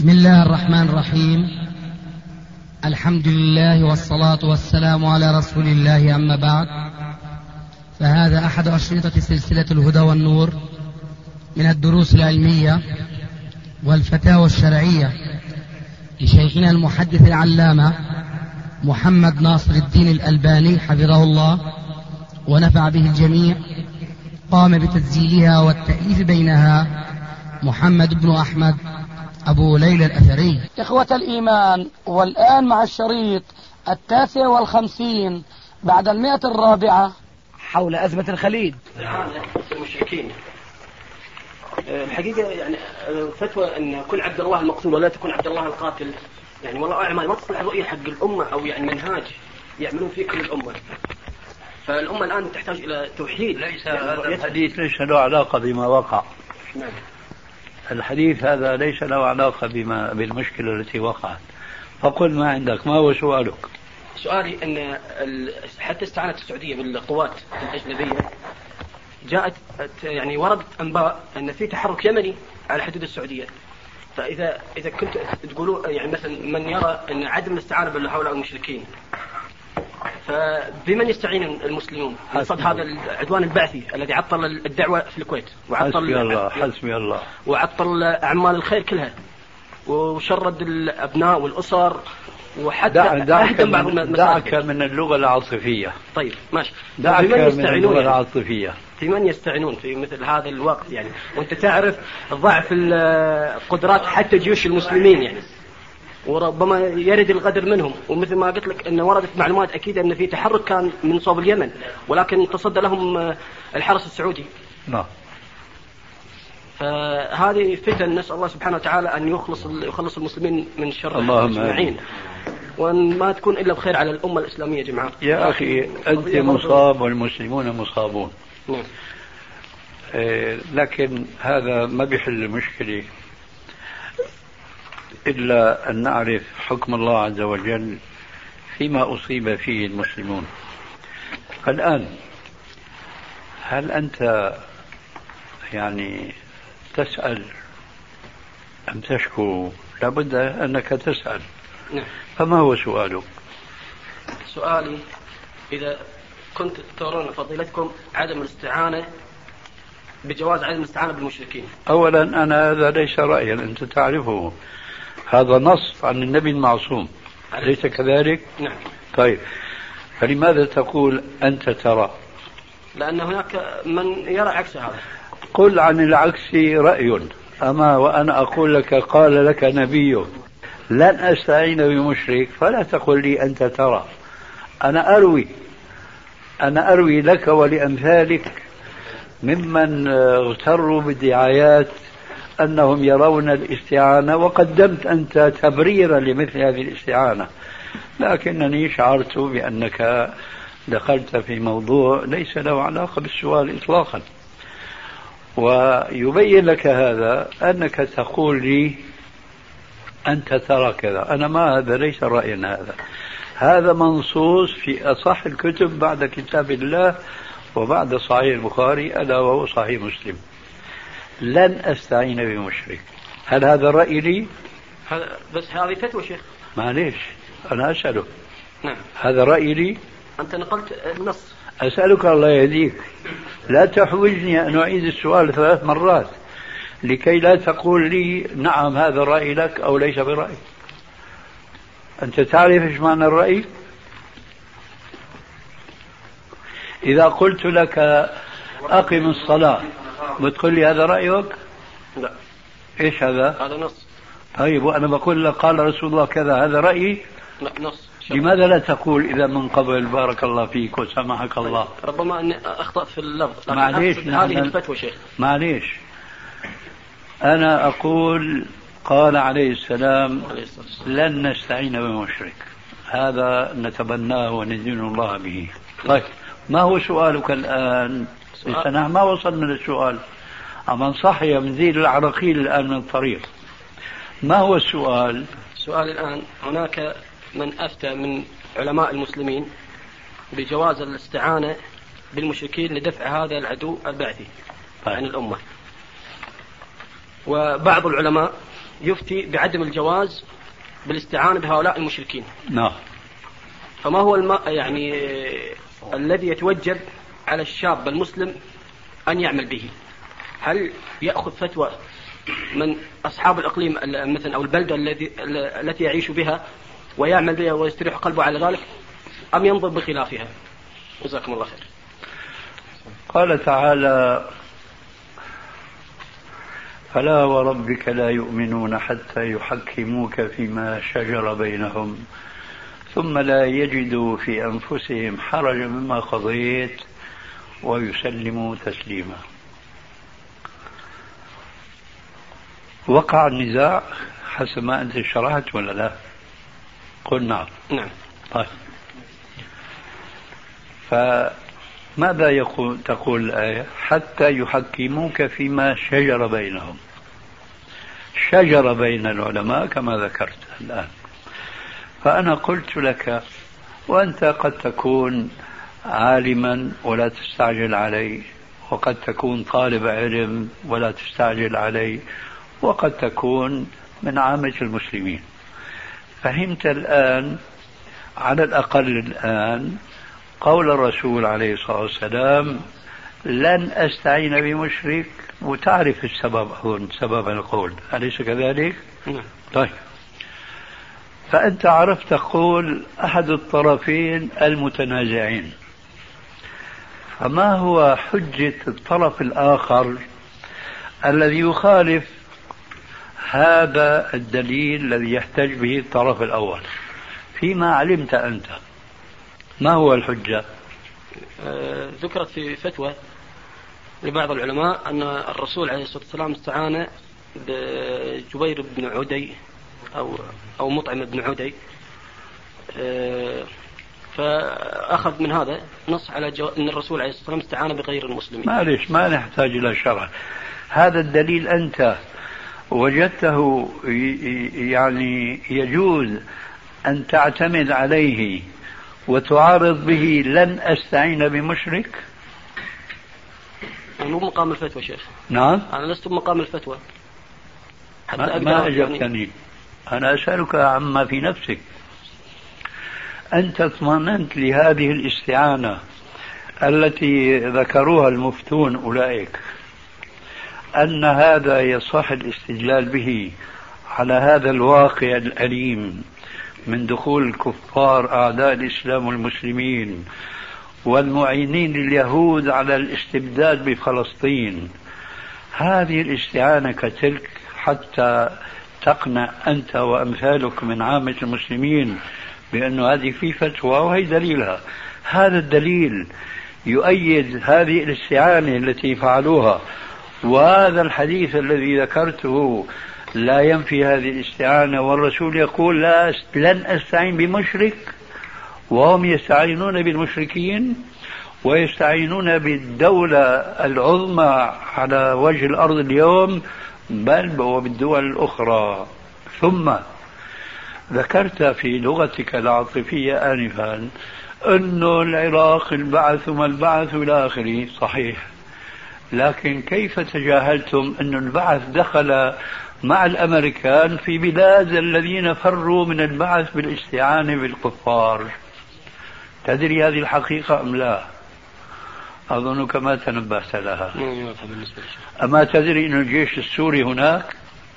بسم الله الرحمن الرحيم. الحمد لله والصلاة والسلام على رسول الله، أما بعد، فهذا أحد أشرطة سلسلة الهدى والنور من الدروس العلمية والفتاوى الشرعية لشيخنا المحدث العلامة محمد ناصر الدين الألباني حفظه الله ونفع به الجميع. قام بتسجيلها والتأليف بينها محمد بن أحمد أبو ليلى الأثري. إخوة الإيمان، والآن مع الشريط 59 بعد 104 حول أزمة الخليج. المشركين الحقيقة يعني فتوى أن كن عبد الله المقتول ولا تكون عبد الله القاتل، يعني والله أعلم ما تصلح الرؤية حق الأمة أو يعني منهاج يعملون فيه كل الأمة. فالأمة الآن تحتاج إلى توحيد. ليس هذا الحديث ليس له علاقة بما وقع. نعم. الحديث هذا ليس له علاقة بالمشكلة التي وقعت. فقل ما عندك، ما هو سؤالك؟ سؤالي أن حتى استعانت السعودية بالقوات الأجنبية، جاءت يعني وردت أنباء أن في تحرك يمني على حدود السعودية. فإذا كنت تقولوا يعني مثلا من يرى أن عدم الاستعانة بالهؤلاء المشركين، فبمن يستعين المسلمون قصد هذا العدوان البعثي الذي عطل الدعوة في الكويت وعطل حسبي الله وعطل أعمال الخير كلها وشرد الأبناء والأسر وحتى أهدم بعض المساجد. دعك من اللغة العاطفية. طيب ماشي. دعك من اللغة العاطفية. في من يستعينون في مثل هذا الوقت يعني، وانت تعرف ضعف القدرات حتى جيوش المسلمين يعني، وربما يرد الغدر منهم. ومثل ما قلت لك ان وردت معلومات اكيد ان في تحرك كان من صوب اليمن، ولكن تصدى لهم الحرس السعودي. نعم. فهذه فتن، نسأل الله سبحانه وتعالى ان يخلص المسلمين من شر اللهم، وان ما تكون الا بخير على الامه الاسلاميه جماعه. يا اخي انت مصاب والمسلمون مصابون. نعم. لكن هذا ما بيحل المشكلة إلا أن نعرف حكم الله عز وجل فيما أصيب فيه المسلمون. الآن هل أنت يعني تسأل أم تشكو؟ لابد أنك تسأل. نعم. فما هو سؤالك؟ سؤالي إذا كنت ترون فضيلتكم عدم الاستعانة بجواز عدم الاستعانة بالمشركين. أولا أنا هذا ليس رأيا، أنت تعرفه، هذا نص عن النبي المعصوم، أليس كذلك؟ نعم. طيب فلماذا تقول أنت ترى؟ لأن هناك من يرى عكس هذا. قل عن العكس رأي، أما وأنا أقول لك قال لك نبي لن أستعين بمشرك فلا تقل لي أنت ترى. أنا أروي لك ولأمثالك ممن اغتروا بالدعايات أنهم يرون الاستعانة، وقدمت أنت تبريرا لمثل هذه الاستعانة، لكنني شعرت بأنك دخلت في موضوع ليس له علاقة بالسؤال إطلاقا. ويبين لك هذا أنك تقول لي أنت ترى كذا. أنا ما، هذا ليس رأينا، هذا منصوص في أصح الكتب بعد كتاب الله وبعد صحيح البخاري ألا وهو صحيح مسلم. لن أستعين بمشرك. هل هذا الرأي لي؟ بس هذه فتوى شيخ. معليش أنا أسألك. نعم. هذا رأي لي؟ أنت نقلت النص. أسألك الله يهديك، لا تحوجني أن أعيد السؤال 3 مرات لكي لا تقول لي نعم هذا الرأي لك أو ليس برأي. أنت تعرف إيش معنى الرأي؟ إذا قلت لك أقم الصلاة بتقول لي هذا رأيك؟ لا. إيش هذا؟ هذا نص. طيب وأنا بقول لك قال رسول الله كذا، هذا رأيي؟ لا، نص. لماذا لا تقول إذا من قبل بارك الله فيك وسامحك الله؟ ربما أني أخطأ في اللفظ. معليش، هذه الفتوى شيخ. معليش، أنا أقول قال عليه السلام لن نستعين بمشرك، هذا نتبناه وندين الله به. طيب ما هو سؤالك الآن؟ نحن ما وصلنا للسؤال، أما صحي منزيل العراقيل الآن من الطريق. ما هو السؤال؟ السؤال الآن هناك من أفتى من علماء المسلمين بجواز الاستعانة بالمشركين لدفع هذا العدو البعثي عن الأمة، وبعض العلماء يفتي بعدم الجواز بالاستعانة بهؤلاء المشركين. نعم. فما هو يعني الذي يتوجب على الشاب المسلم أن يعمل به؟ هل يأخذ فتوى من أصحاب الإقليم مثلا أو البلدة التي يعيش بها ويعمل بها ويستريح قلبه على ذلك، أم ينظر بخلافها؟ جزاكم الله خير. قال تعالى: فلا وربك لا يؤمنون حتى يحكموك فيما شجر بينهم ثم لا يجدوا في أنفسهم حرجا مما قضيت ويسلموا تسليما. وقع النزاع حسب ما أنت شرحت ولا لا؟ قل نعم. نعم. طيب، فماذا تقول الآية؟ حتى يحكموك فيما شجر بينهم. شجر بين العلماء كما ذكرت الآن. فأنا قلت لك، وأنت قد تكون عالما ولا تستعجل علي، وقد تكون طالب علم ولا تستعجل علي، وقد تكون من عامة المسلمين. فهمت الآن على الأقل الآن قول الرسول عليه الصلاة والسلام: لن أستعين بمشرك، وتعرف السبب، أظن سبب القول، أليس كذلك؟ طيب، فأنت عرفت تقول أحد الطرفين المتنازعين، فما هو حجة الطرف الآخر الذي يخالف هذا الدليل الذي يحتج به الطرف الأول فيما علمت أنت؟ ما هو الحجة؟ ذكرت في فتوى لبعض العلماء أن الرسول عليه الصلاة والسلام استعان بجبير بن عدي أو مطعم بن عدي، فأخذ من هذا نص على أن الرسول عليه الصلاة والسلام استعان بغير المسلمين. معلش، ما نحتاج إلى شرح. هذا الدليل أنت وجدته يعني يجوز أن تعتمد عليه وتعارض به لن أستعين بمشرك؟ أنا مو بمقام الفتوى شيخ. نعم، أنا لست بمقام الفتوى حتى ما أجبتني يعني. أنا أسألك عما في نفسك. أنت اطمأننت لهذه الاستعانة التي ذكروها المفتون أولئك أن هذا يصح الاستدلال به على هذا الواقع الأليم من دخول الكفار أعداء الإسلام والمسلمين والمعينين لليهود على الاستبداد بفلسطين. هذه الاستعانة كتلك حتى تقنع أنت وأمثالك من عامة المسلمين بأن هذه في فتوى وهي دليلها. هذا الدليل يؤيد هذه الاستعانة التي فعلوها، وهذا الحديث الذي ذكرته لا ينفي هذه الاستعانة، والرسول يقول لن أستعين بمشرك، وهم يستعينون بالمشركين ويستعينون بالدولة العظمى على وجه الأرض اليوم، بل وبالدول الأخرى. ثم ذكرت في لغتك العاطفية آنفا أن العراق البعث وما البعث إلى آخره، صحيح، لكن كيف تجاهلتم أن البعث دخل مع الأمريكان في بلاد الذين فروا من البعث بالاستعانة بالكفار؟ تدري هذه الحقيقة أم لا؟ أظنك ما تنبهت لها. أما تدري أن الجيش السوري هناك؟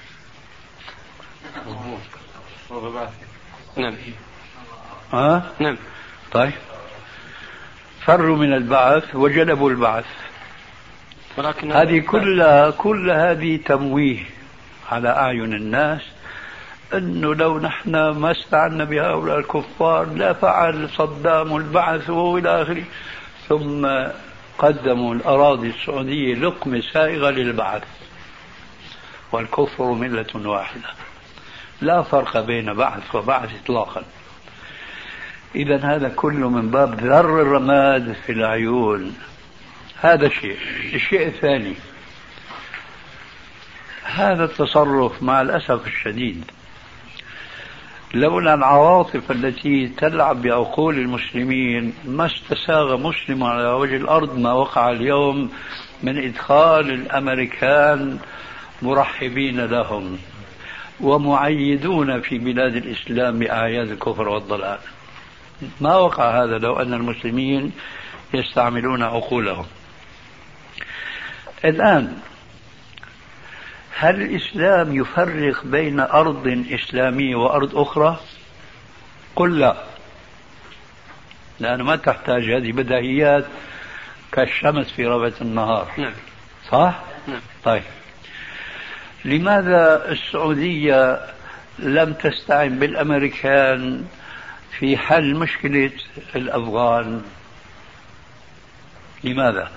نعم. نعم. طيب، فروا من البعث وجلبوا البعث. هذه كل هذه تمويه على أعين الناس أنه لو نحن ما استعنا بهؤلاء الكفار لا فعل صدام البعث وإلى آخره. ثم قدموا الأراضي السعودية لقمة سائغة للبعث، والكفر ملة واحدة، لا فرق بين بعث وبعث إطلاقا. إذا هذا كله من باب ذر الرماد في العيون. هذا شيء. الشيء الثاني، هذا التصرف مع الأسف الشديد لولا العواطف التي تلعب بعقول المسلمين ما استساغ مسلم على وجه الأرض ما وقع اليوم من إدخال الأمريكان مرحبين لهم. ومعيدون في بلاد الإسلام بأعياد الكفر والضلال. ما وقع هذا لو أن المسلمين يستعملون عقولهم. الآن هل الإسلام يفرق بين أرض إسلامية وأرض أخرى؟ قل لا، لأنه ما تحتاج، هذه بديهيات كالشمس في ربة النهار. نعم. صح؟ نعم. طيب، لماذا السعودية لم تستعن بالأمريكان في حل مشكلة الأفغان؟ لماذا؟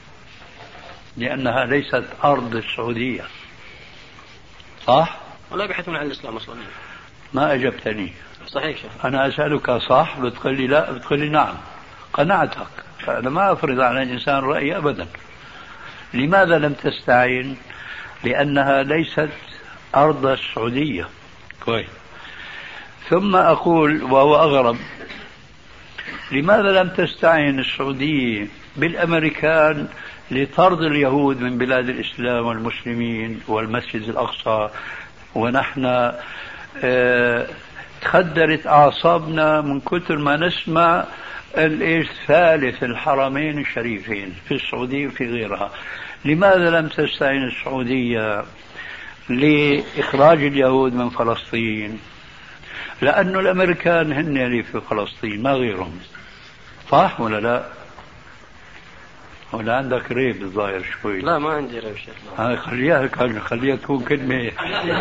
لأنها ليست أرض السعودية. صح؟ ولا يبحثون عن الإسلام أصلا. ما أجبتني. صحيح شيخ. أنا أسألك صح بتقول لي لا، بتقول لي نعم، قناعتك. فأنا ما أفرض على الإنسان رأيي أبدا. لماذا لم تستعين؟ لأنها ليست أرض السعودية. كويس. ثم أقول وهو أغرب، لماذا لم تستعين السعودية بالأمريكان لطرد اليهود من بلاد الإسلام والمسلمين والمسجد الأقصى، ونحن تخدرت أعصابنا من كثر ما نسمع ثالث الحرمين الشريفين في السعودية وفي غيرها. لماذا لم تستعين السعودية لإخراج اليهود من فلسطين؟ لأنه الأمريكان هن اللي في فلسطين ما غيرهم. صح ولا لا؟ ولا عندك ريب الظاهر شوي؟ لا ما عندي ريب شيخ. خليها تكون كلمة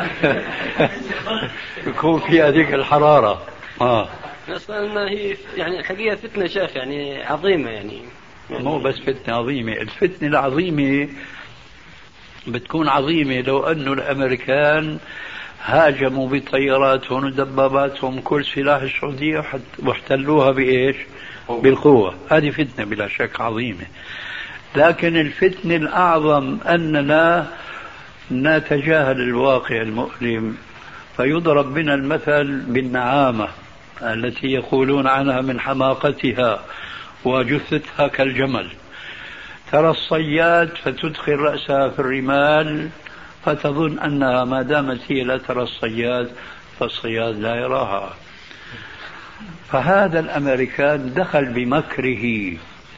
يكون فيها ذيك الحرارة. أصلا هي يعني الحقيقة فتنة شيخ يعني عظيمة يعني مو بس فتنة عظيمة، الفتنة العظيمة بتكون عظيمة لو أنه الأمريكان هاجموا بطياراتهم ودباباتهم كل سلاح السعودية واحتلوها بإيش؟ بالقوة. هذه فتنة بلا شك عظيمة. لكن الفتنة الأعظم أننا نتجاهل الواقع المؤلم، فيضرب بنا المثل بالنعامة التي يقولون عنها من حماقتها وجثتها كالجمل. ترى الصياد فتدخل رأسها في الرمال فتظن أنها ما دامت هي لا ترى الصياد فالصياد لا يراها. فهذا الأمريكان دخل بمكره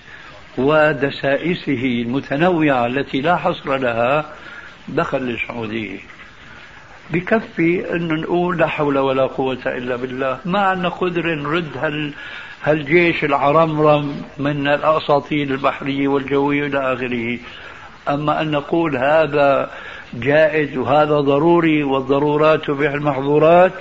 ودسائسه المتنوعة التي لا حصر لها، دخل للسعودية. بكفي أن نقول لا حول ولا قوة إلا بالله، ما عندنا قدر نرد هالجيش العرمرم من الأساطيل البحرية والجوية إلى آخره. أما أن نقول هذا جائز وهذا ضروري والضرورات تبيح المحظورات،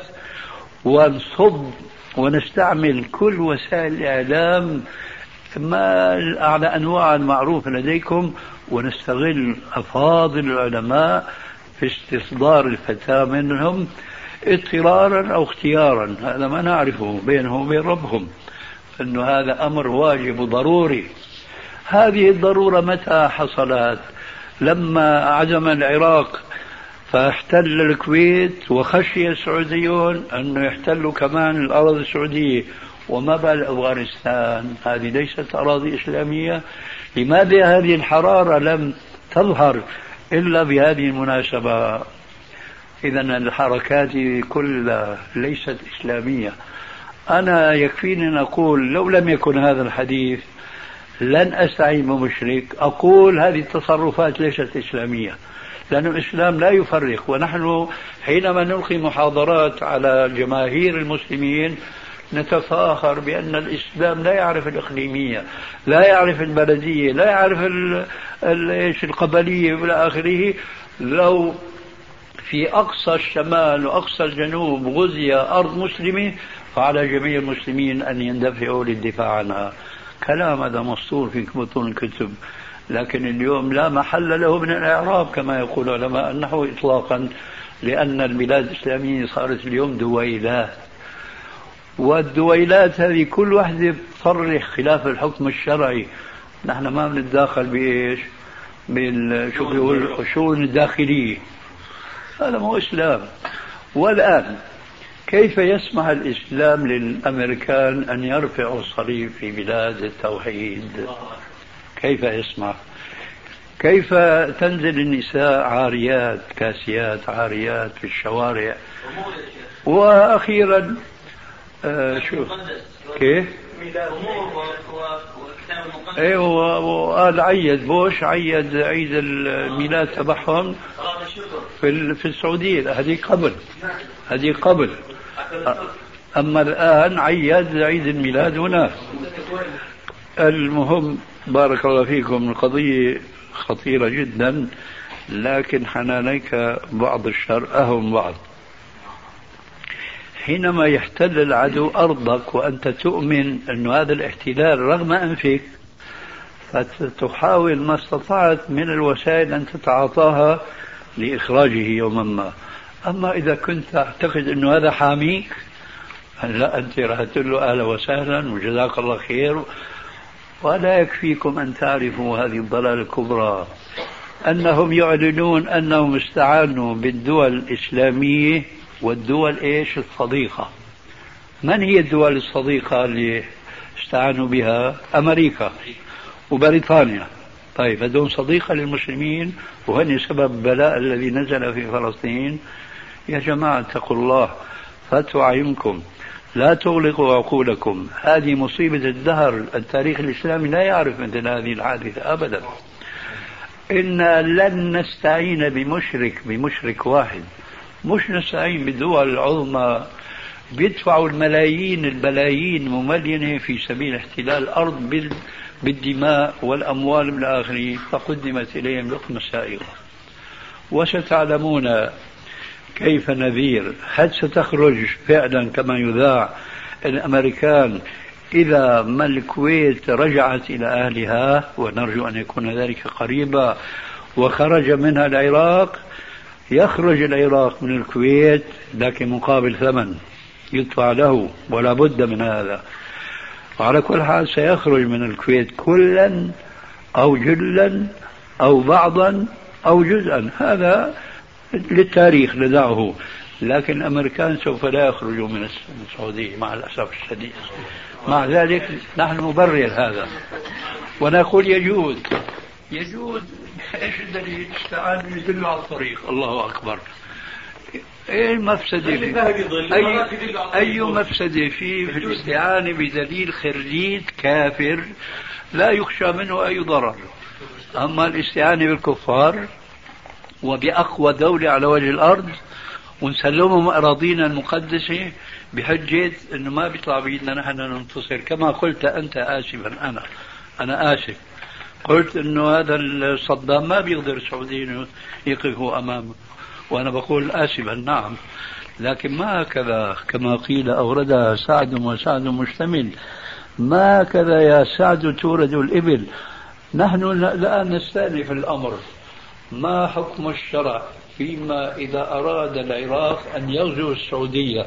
ونصب ونستعمل كل وسائل الإعلام ما على أنواع المعروفة لديكم، ونستغل أفاضل العلماء في استصدار الفتاة منهم اضطرارا أو اختيارا، هذا ما نعرفه بينهم وبين ربهم، أنه هذا أمر واجب وضروري. هذه الضرورة متى حصلت؟ لما عزم العراق فاحتل الكويت وخشي السعوديون أنه يحتلوا كمان الأراضي السعودية. وما بال أفغانستان؟ هذه ليست أراضي إسلامية. لماذا هذه الحرارة لم تظهر إلا بهذه المناسبة؟ إذن الحركات كلها ليست إسلامية. أنا يكفيني أن أقول لو لم يكن هذا الحديث لن أستعين بمشرك، أقول هذه التصرفات ليست إسلامية، لأن الإسلام لا يفرق. ونحن حينما نلقي محاضرات على جماهير المسلمين نتفاخر بأن الإسلام لا يعرف الإقليمية، لا يعرف البلدية، لا يعرف القبلية إلى آخره. لو في أقصى الشمال وأقصى الجنوب غزي أرض مسلمة فعلى جميع المسلمين أن يندفعوا للدفاع عنها. كلام هذا مسطور في بطون الكتب، لكن اليوم لا محل له من الإعراب كما يقول علماء النحو إطلاقا، لأن البلاد الإسلامية صارت اليوم دويلات، والدويلات هذه كل واحدة تصرح خلاف الحكم الشرعي. نحن ما بنتداخل بإيش؟ بالشؤون الداخلية. هذا مو إسلام. والآن كيف يسمح الإسلام للأمريكان أن يرفعوا الصليب في بلاد التوحيد؟ كيف يسمح؟ كيف تنزل النساء عاريات كاسيات عاريات في الشوارع؟ وأخيرا شو كيف؟ ايوه، وقال عيد بوش عيد عيد الميلاد تبعهم في السعودية. هذه قبل أما الآن عيد عيد الميلاد هناك. المهم بارك الله فيكم، القضية خطيرة جدا، لكن حنانيك بعض الشر أهم بعض. حينما يحتل العدو أرضك وأنت تؤمن أن هذا الاحتلال رغم أنفك، فتحاول ما استطعت من الوسائل أن تتعاطاها لإخراجه يوما ما. أما إذا كنت تعتقد أن هذا حاميك، لا، أنت راح تقول له أهلا وسهلا وجزاك الله خير. ولا يكفيكم أن تعرفوا هذه الضلالة الكبرى، أنهم يعلنون أنهم استعانوا بالدول الإسلامية والدول الصديقة. من هي الدول الصديقة اللي استعانوا بها؟ أمريكا وبريطانيا. طيب هذول صديقة للمسلمين وهن سبب البلاء الذي نزل في فلسطين. يا جماعة اتقوا الله، فاتوا أعينكم، لا تغلقوا عقولكم. هذه مصيبة الدهر. التاريخ الإسلامي لا يعرف مثل هذه الحادثة أبدا. إن لن نستعين بمشرك واحد، مش نستعين بالدول العظمى بيدفعوا البلايين مملينة في سبيل احتلال الأرض بالدماء والأموال من آخره، فقدمت إليهم لقمة سائغة. وستعلمون كيف نذير. هل ستخرج فعلا كما يذاع الأمريكان إذا ما الكويت رجعت إلى أهلها، ونرجو أن يكون ذلك قريبا، وخرج منها العراق؟ يخرج العراق من الكويت لكن مقابل ثمن يدفع له، ولا بد من هذا. وعلى كل حال سيخرج من الكويت كلا أو جلا أو بعضا أو جزءا، هذا للتاريخ ندعه. لكن الأمريكان سوف لا يخرجوا من السعودية مع الأسف الشديد. مع ذلك نحن نبرر هذا ونقول يجوز. ايش الدليل؟ استعان يدل على الطريق. الله أكبر. ايه المفسدة أي مفسدة في الاستعانة بدليل خريج كافر لا يخشى منه أي ضرر؟ أما الاستعانة بالكفار وبأقوى دولة على وجه الأرض ونسلمهم أراضينا المقدسة بحجة أنه ما بيطلع بيدنا نحن ننتصر. كما قلت أنت آسفا، أنا آسف، قلت أنه هذا صدام ما بيقدر السعوديين يقفوا أمامه، وأنا بقول آسفا نعم، لكن ما هكذا كما قيل أوردها سعد وسعد مشتمل. ما هكذا يا سعد تورد الإبل. نحن الآن نستأنف الأمر. ما حكم الشرع فيما إذا أراد العراق أن يغزو السعودية؟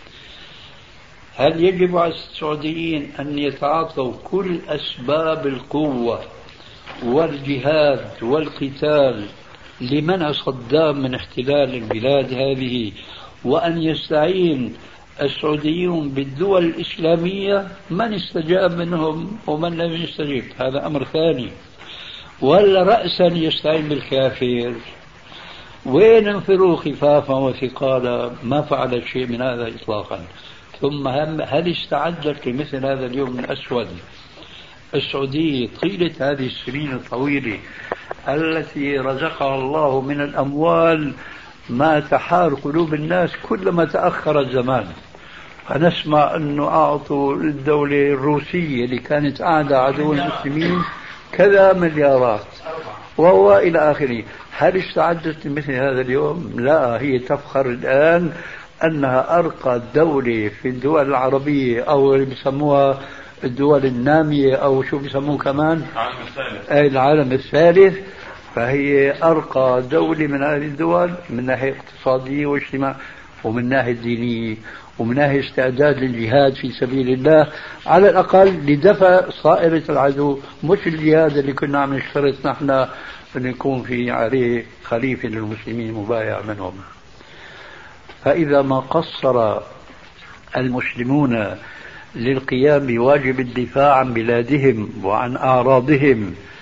هل يجب على السعوديين أن يتعاطوا كل أسباب القوة والجهاد والقتال لمنع صدام من احتلال البلاد هذه، وأن يستعين السعوديون بالدول الإسلامية؟ من استجاب منهم ومن لم يستجب هذا أمر ثاني. ولا رأسا يستعين بالكافر؟ وين انفروا خفافا وثقالا؟ ما فعل شيء من هذا إطلاقا. ثم هل استعدت لمثل هذا اليوم الأسود؟ السعودية طيلة هذه السنين الطويلة التي رزقها الله من الأموال ما تحار قلوب الناس كلما تأخر الزمان. فنسمع أنه أعطوا الدولة الروسية اللي كانت أعدى عدو المسلمين كذا مليارات وهو إلى آخره. هل استعدت لمثل هذا اليوم؟ لا، هي تفخر الآن أنها أرقى دولة في الدول العربية، أو اللي بيسموها الدول النامية، أو شو بيسموه كمان العالم الثالث. فهي أرقى دولة من هذه الدول من ناحية اقتصادية واجتماع، ومن ناحية دينية، ومن ناحية استعداد للجهاد في سبيل الله على الأقل لدفع صائرة العدو، مش الجهاد اللي كنا عم نشترط نحن أن يكون في عليه خليفة للمسلمين مبايع منهم. فإذا ما قصر المسلمون للقيام بواجب الدفاع عن بلادهم وعن أعراضهم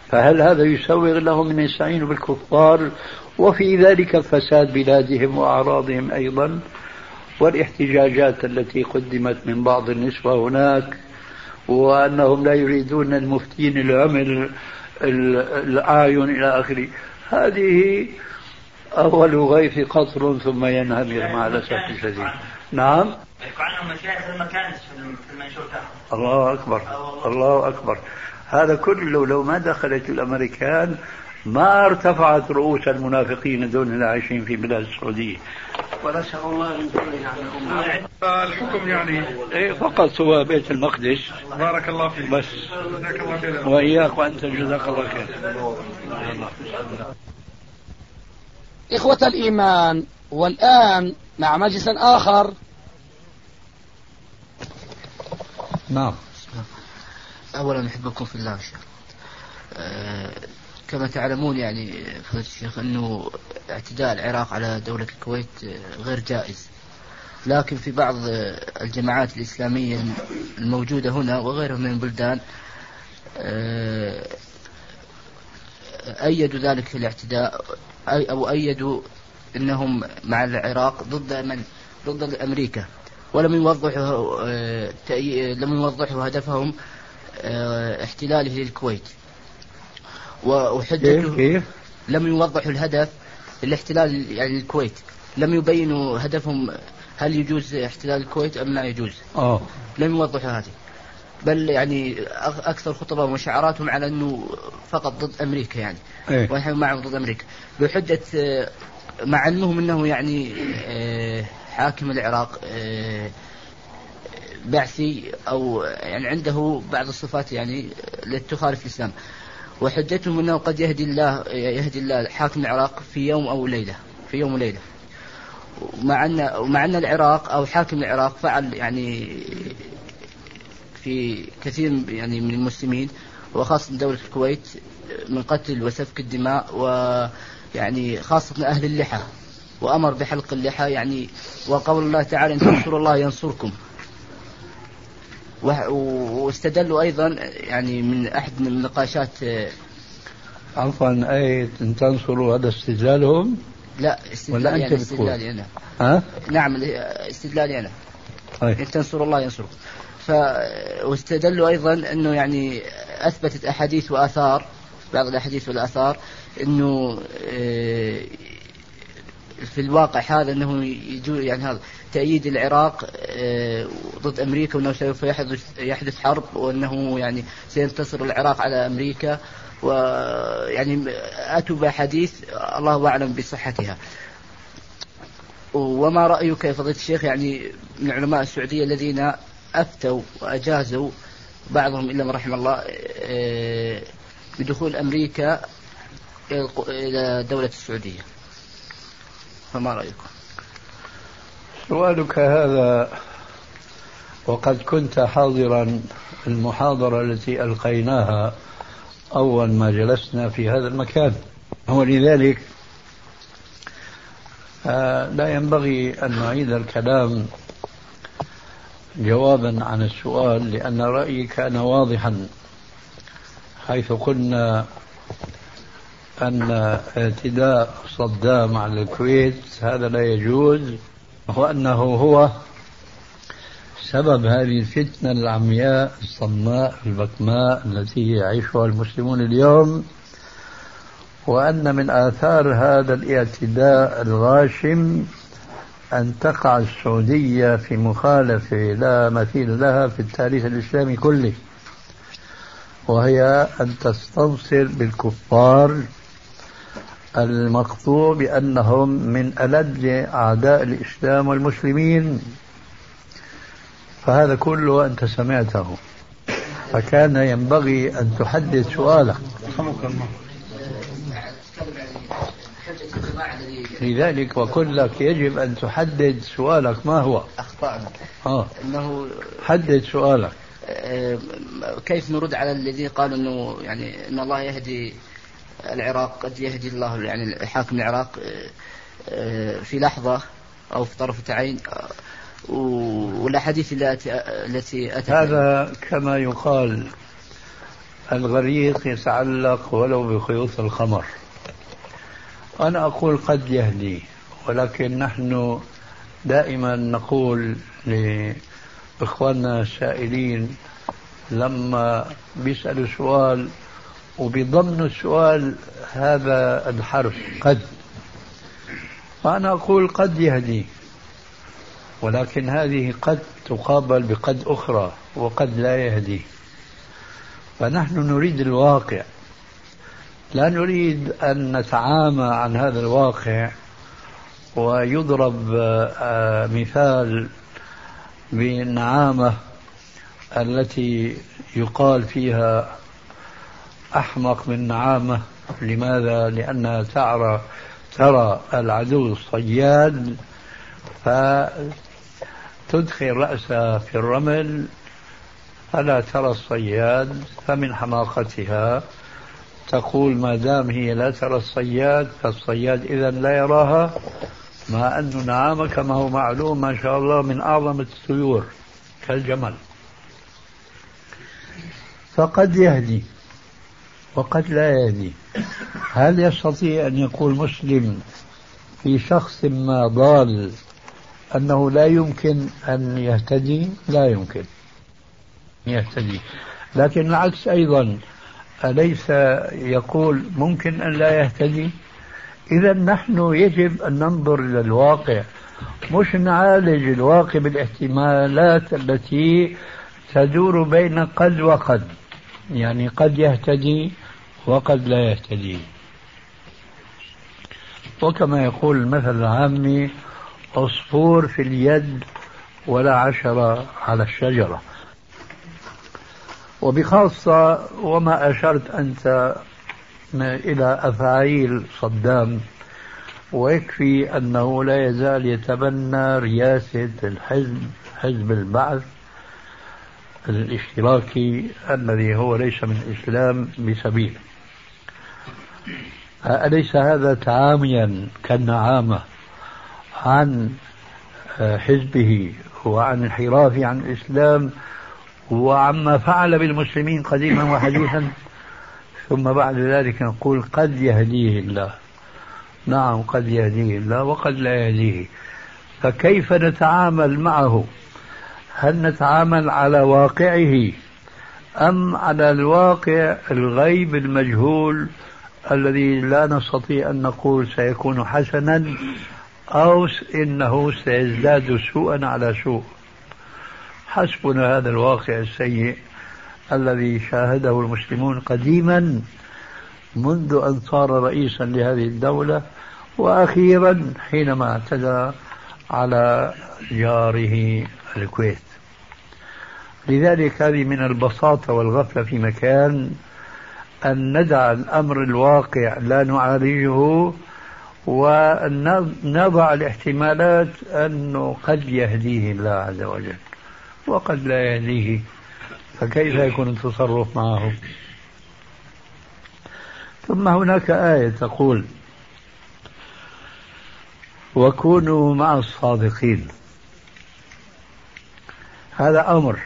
فهل هذا يسوغ لهم أن يستعينوا بالكفار وفي ذلك فساد بلادهم وأعراضهم أيضا، والاحتجاجات التي قدمت من بعض النسوة هناك، وأنهم لا يريدون المفتين العمل الأعين إلى آخره. هذه أول غيث قطر ثم ينهمر مع الأسف الشديد. نعم. يقعون مشايخ المكان في المنشور تحت. الله أكبر الله أكبر. هذا كله لو ما دخلت الأمريكان ما ارتفعت رؤوس المنافقين دون العايشين في بلاد السعودية. ونسأل الله أن يكون الحكم يعني فقط هو بيت المقدس. بارك الله فيك. بس جزاك الله خير. وإياك وأنت جزاك الله خير. إخوة الإيمان، والآن مع مجلس آخر. نعم. أولا أحبكم في الله شيخ. كما تعلمون يعني فضيلة الشيخ أنه اعتداء العراق على دولة الكويت غير جائز، لكن في بعض الجماعات الإسلامية الموجودة هنا وغيرها من البلدان أيدوا ذلك الاعتداء أو أيدوا أنهم مع العراق ضد أمريكا، ولم يوضحوا هدفهم احتلاله للكويت. وحجته لم يوضحوا الهدف الاحتلال يعني الكويت، لم يبينوا هدفهم هل يجوز احتلال الكويت أم لا يجوز. لم يوضحوا هذه، بل يعني أكثر خطبهم وشعاراتهم على أنه فقط ضد أمريكا يعني ونحن معهم ضد أمريكا، بحجة مع علمهم أنه يعني حاكم العراق بعثي أو يعني عنده بعض الصفات يعني التي تخالف الإسلام، وحجتهم أنه قد يهدي الله حاكم العراق في يوم وليلة. ومع أن العراق أو حاكم العراق فعل يعني في كثير يعني من المسلمين وخاصة دولة الكويت من قتل وسفك الدماء، ويعني خاصة أهل اللحى، وأمر بحلق اللحى يعني، وقول الله تعالى إن تنصروا الله ينصركم. واستدلوا أيضا يعني من أحد من النقاشات عفوا أي تنصروا هذا استدلالهم؟ لا استدلالي أنا. استدلالي أنا. نعم استدلالي أنا. إن تنصروا الله ينصركم. واستدلوا أيضا أنه يعني أثبتت أحاديث وآثار، بعض الأحاديث والآثار أنه في الواقع هذا أنه يعني هذا تأييد العراق ضد أمريكا، وأنه سوف يحدث حرب، وأنه يعني سينتصر العراق على أمريكا، ويعني أتوا بحديث الله أعلم بصحتها. وما رأيك يا فضيلة الشيخ يعني من علماء السعودية الذين أفتوا وأجازوا بعضهم إلا من رحم الله بدخول أمريكا إلى دولة السعودية، فما رأيكم؟ سؤالك هذا وقد كنت حاضرا المحاضرة التي ألقيناها أول ما جلسنا في هذا المكان، ولذلك لا ينبغي أن نعيد الكلام جوابا عن السؤال، لأن رأيي كان واضحا، حيث قلنا أن اعتداء صدام على الكويت هذا لا يجوز، وأنه هو سبب هذه الفتنة العمياء الصماء البكماء التي يعيشها المسلمون اليوم، وأن من آثار هذا الاعتداء الغاشم أن تقع السعودية في مخالفة لا مثيل لها في التاريخ الإسلامي كله، وهي أن تستنصر بالكفار المقطوع بأنهم من ألد أعداء الإسلام والمسلمين. فهذا كله أنت سمعته، فكان ينبغي أن تحدد سؤالك. لذلك وقل لك يجب أن تحدد سؤالك ما هو. أخطأنا. إنه حدد سؤالك. كيف نرد على الذين قالوا إنه يعني إن الله يهدي العراق، قد يهدي الله يعني حاكم العراق في لحظة أو في طرفة عين، والأحاديث التي أتت هذا كما يقال الغريق يتعلق ولو بخيوط الخمر. أنا أقول قد يهدي، ولكن نحن دائما نقول لإخواننا السائلين لما بيسألوا سؤال وبضمن السؤال هذا الحرف قد، فأنا أقول قد يهدي، ولكن هذه قد تقابل بقد أخرى وقد لا يهدي. فنحن نريد الواقع، لا نريد أن نتعامى عن هذا الواقع. ويضرب مثال بالنعامة التي يقال فيها أحمق من نعامة. لماذا؟ لأنها ترى العدو الصياد فتدخل رأسها في الرمل فلا ترى الصياد، فمن حماقتها تقول ما دام هي لا ترى الصياد فالصياد إذا لا يراها، مع أن نعامة كما هو معلوم ما شاء الله من أعظم الطيور كالجمل. فقد يهدي وقد لا يهدي. هل يستطيع أن يقول مسلم في شخص ما ضال أنه لا يمكن أن يهتدي؟ لا يمكن يهتدي. لكن العكس أيضا، أليس يقول ممكن أن لا يهتدي؟ إذا نحن يجب أن ننظر إلى الواقع، مش نعالج الواقع بالاحتمالات التي تدور بين قد وقد، يعني قد يهتدي وقد لا يهتدي. وكما يقول المثل العامي عصفور في اليد ولا عشرة على الشجرة. وبخاصة وما أشرت أنت إلى أفعيل صدام، ويكفي أنه لا يزال يتبنى رئاسة حزب البعث الاشتراكي الذي هو ليس من الإسلام بسبيل. أليس هذا تعاميا كالنعامة عن حزبه وعن انحرافه عن الإسلام وعما فعل بالمسلمين قديما وحديثا؟ ثم بعد ذلك نقول قد يهديه الله. نعم قد يهديه الله وقد لا يهديه. فكيف نتعامل معه؟ هل نتعامل على واقعه أم على الواقع الغيب المجهول الذي لا نستطيع أن نقول سيكون حسنا أو إنه سيزداد سوءا على سوء؟ حسبنا هذا الواقع السيء الذي شاهده المسلمون قديما منذ أن صار رئيسا لهذه الدولة، وأخيرا حينما اعتدى على جاره الكويت. لذلك هذه من البساطة والغفلة في مكان أن ندع الأمر الواقع لا نعالجه، ونضع الاحتمالات أنه قد يهديه الله عز وجل وقد لا يهديه، فكيف يكون التصرف معه؟ ثم هناك آية تقول وكونوا مع الصادقين. هذا أمر.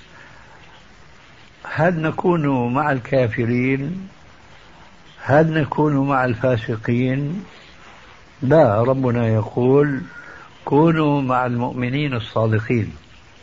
هل نكون مع الكافرين؟ هل نكون مع الفاسقين؟ لا، ربنا يقول كونوا مع المؤمنين الصادقين.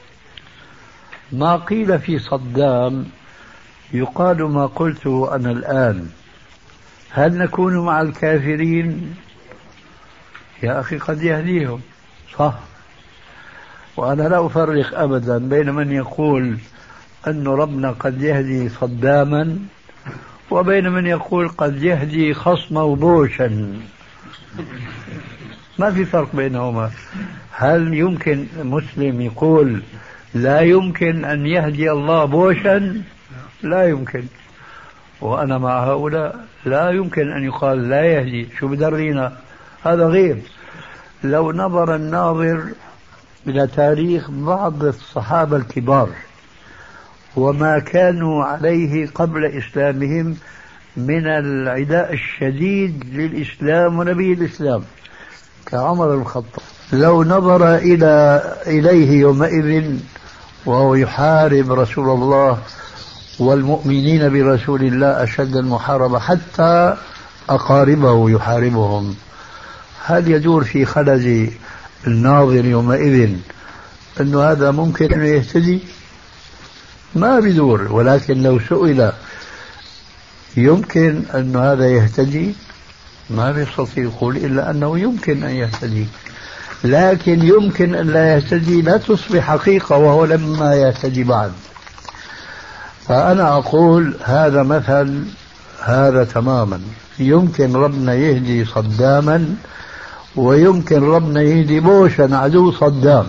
ما قيل في صدام يقال ما قلته أنا الآن. هل نكون مع الكافرين؟ يا أخي قد يهديهم، صح. وأنا لا أفرق أبدا بين من يقول أن ربنا قد يهدي صداما وبين من يقول قد يهدي خصمه بوشا. ما في فرق بينهما. هل يمكن مسلم يقول لا يمكن أن يهدي الله بوشا؟ لا يمكن. وأنا مع هؤلاء لا يمكن أن يقال لا يهدي. شو بدرينا؟ هذا غير. لو نظر الناظر إلى تاريخ بعض الصحابة الكبار وما كانوا عليه قبل إسلامهم من العداء الشديد للإسلام ونبي الإسلام كعمر بن الخطاب، لو نظر إليه يومئذ وهو يحارب رسول الله والمؤمنين برسول الله أشد المحاربة حتى أقاربه يحاربهم، هل يدور في خلد الناظر يومئذ أن هذا ممكن أن يهتدي؟ ما بدور. ولكن لو سئل يمكن أن هذا يهتدي، ما بيستطيع يقول إلا أنه يمكن أن يهتدي. لكن يمكن أن لا يهتدي لا تصبح حقيقة وهو لما يهتدي بعد. فأنا أقول هذا مثل هذا تماما، يمكن ربنا يهدي صداما ويمكن ربنا يهدي بوشا عدو صدام.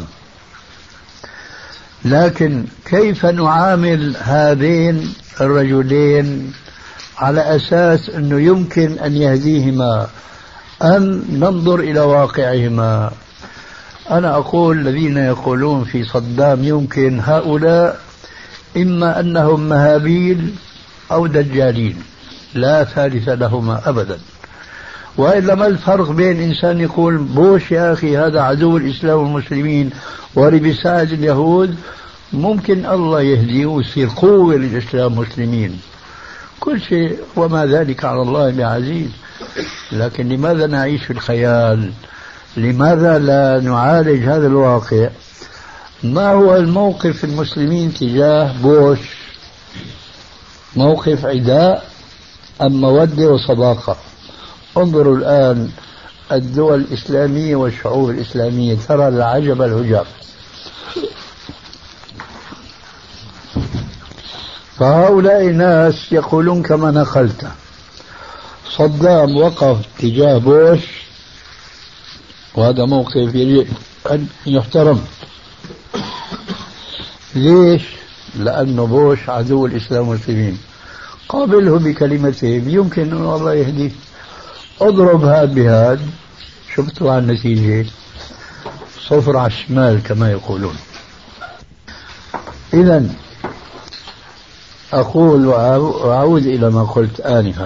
لكن كيف نعامل هذين الرجلين على أساس أنه يمكن أن يهديهما أم ننظر إلى واقعهما؟ أنا أقول الذين يقولون في صدام يمكن، هؤلاء إما أنهم مهابيل أو دجالين، لا ثالث لهما أبدا. وإلا ما الفرق بين إنسان يقول بوش يا أخي هذا عدو الإسلام والمسلمين وربساعد اليهود، ممكن الله يهديه ويصير قوة للإسلام والمسلمين، كل شيء وما ذلك على الله بعزيز. لكن لماذا نعيش في الخيال؟ لماذا لا نعالج هذا الواقع؟ ما هو الموقف المسلمين تجاه بوش؟ موقف عداء أم مودة وصداقة؟ انظروا الآن الدول الإسلامية والشعوب الإسلامية، ترى العجب العجاب. فهؤلاء الناس يقولون كما نقلت، صدام وقف تجاه بوش وهذا موقف يجب أن يحترم. ليش؟ لأنه بوش عدو الإسلام والمسلمين، قابله بكلمتين يمكن أن الله يهديه. اضرب هاد بهاد، شفتوا عن النتيجة، صفر على الشمال كما يقولون. إذن أقول وأعود إلى ما قلت آنفا،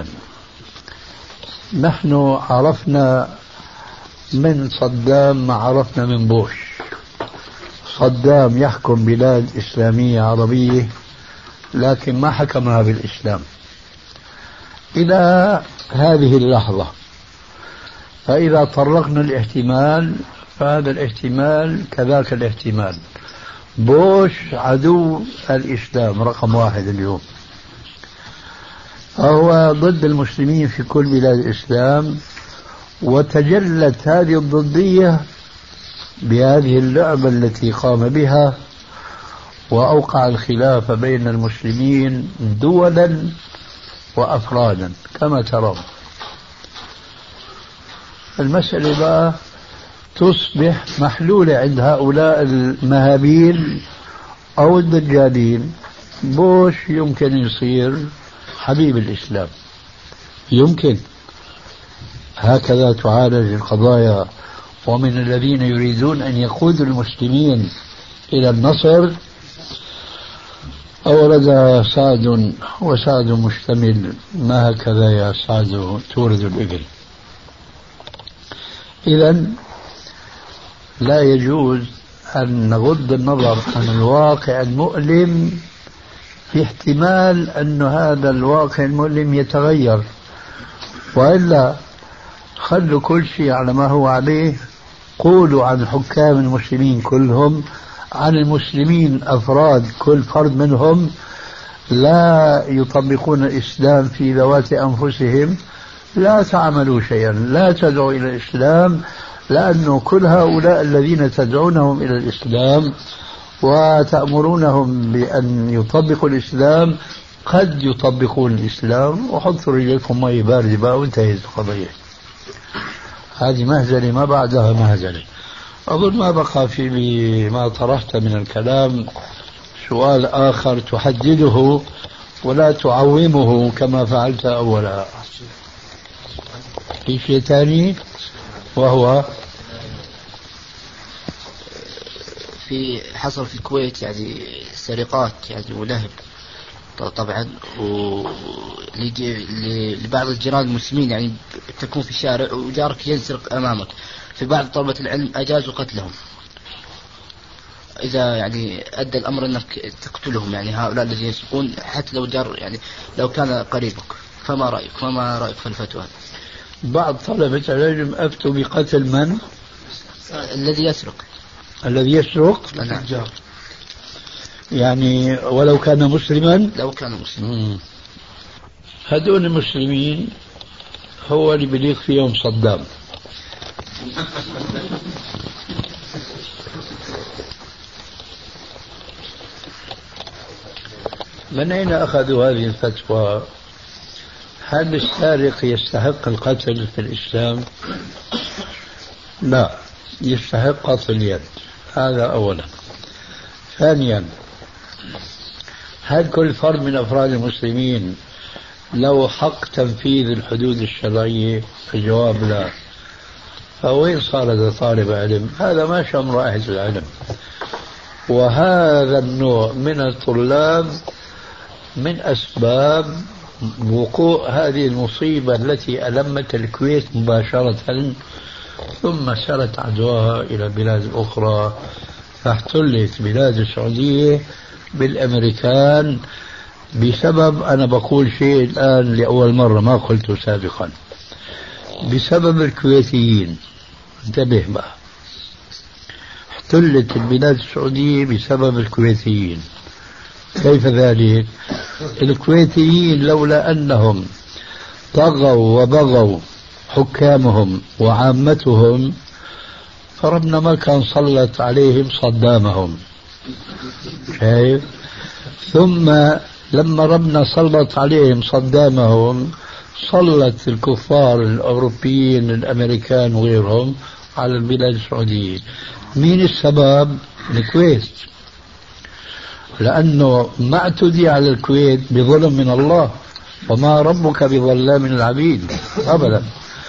نحن عرفنا من صدام ما عرفنا من بوش. صدام يحكم بلاد إسلامية عربية لكن ما حكمها بالإسلام إلى هذه اللحظة. فإذا طرقنا الاحتمال فهذا الاحتمال كذاك الاحتمال. بوش عدو الإسلام رقم واحد اليوم، فهو ضد المسلمين في كل بلاد الإسلام، وتجلت هذه الضدية بهذه اللعبة التي قام بها، وأوقع الخلاف بين المسلمين دولا وأفرادا كما ترون. المسألة بقى تصبح محلولة عند هؤلاء المهابيل أو الدجالين. بوش يمكن يصير حبيب الإسلام، يمكن هكذا تعالج القضايا. ومن الذين يريدون أن يقودوا المسلمين إلى النصر أورد سعد، وسعد مشتمل، ما هكذا يا سعد تورد الإبل. إذن لا يجوز أن نغض النظر عن الواقع المؤلم في احتمال أن هذا الواقع المؤلم يتغير، وإلا خلوا كل شيء على ما هو عليه. قولوا عن حكام المسلمين كلهم، عن المسلمين أفراد كل فرد منهم لا يطبقون الإسلام في ذوات أنفسهم، لا تعملوا شيئا، لا تدعوا إلى الإسلام، لأنه كل هؤلاء الذين تدعونهم إلى الإسلام وتأمرونهم بأن يطبقوا الإسلام قد يطبقون الإسلام. وحطوا رجلكم مي باردة بقى وانتهت القضية. هذه مهزلة ما بعدها مهزلة. أظن ما بقى في ما طرحت من الكلام سؤال آخر تحدده ولا تعومه كما فعلت أولا. في شيء ثاني وهو في حصل في الكويت يعني سرقات يعني ولهب طبعا، لبعض الجيران المسلمين يعني تكون في الشارع وجارك ينسرق أمامك، في بعض طلبة العلم أجازوا قتلهم. إذا يعني أدى الأمر أنك تقتلهم، يعني هؤلاء الذين يسرقون حتى لو جار، يعني لو كان قريبك، فما رأيك في الفتوى؟ بعض طلبة العلم أفتوا بقتل من؟ الذي يسرق. نعم. يعني ولو كان مسلما. لو كان مسلما. هدول المسلمين هو اللي بليق فيهم صدام. من أين أخذوا هذه الفتوى؟ هل السارق يستحق القتل في الإسلام؟ لا، يستحق قطع اليد، هذا أولا. ثانيا، هل كل فرد من أفراد المسلمين له حق تنفيذ الحدود الشرعية؟ الجواب لا. فوين صار هذا طالب علم؟ هذا ما شم رائحة العلم. وهذا النوع من الطلاب من أسباب وقوع هذه المصيبة التي ألمت الكويت مباشرة، ثم سرت عدواها إلى بلاد أخرى، فاحتلت بلاد السعودية بالأمريكان بسبب، أنا بقول شيء الآن لأول مرة ما قلته سابقا، بسبب الكويتيين. انتبه بقى، احتلت البلاد السعودية بسبب الكويتيين. كيف ذلك؟ الكويتيين لولا أنهم طغوا وبغوا حكامهم وعامتهم فربنا ما كان سلط عليهم صدامهم. شايف؟ ثم لما ربنا سلط عليهم صدامهم سلط الكفار الأوروبيين الأمريكان وغيرهم على البلاد السعودية. مين السبب؟ الكويت، لأنه ما اعتدي على الكويت بظلم من الله، وما ربك بظلام للعبيد أبدا.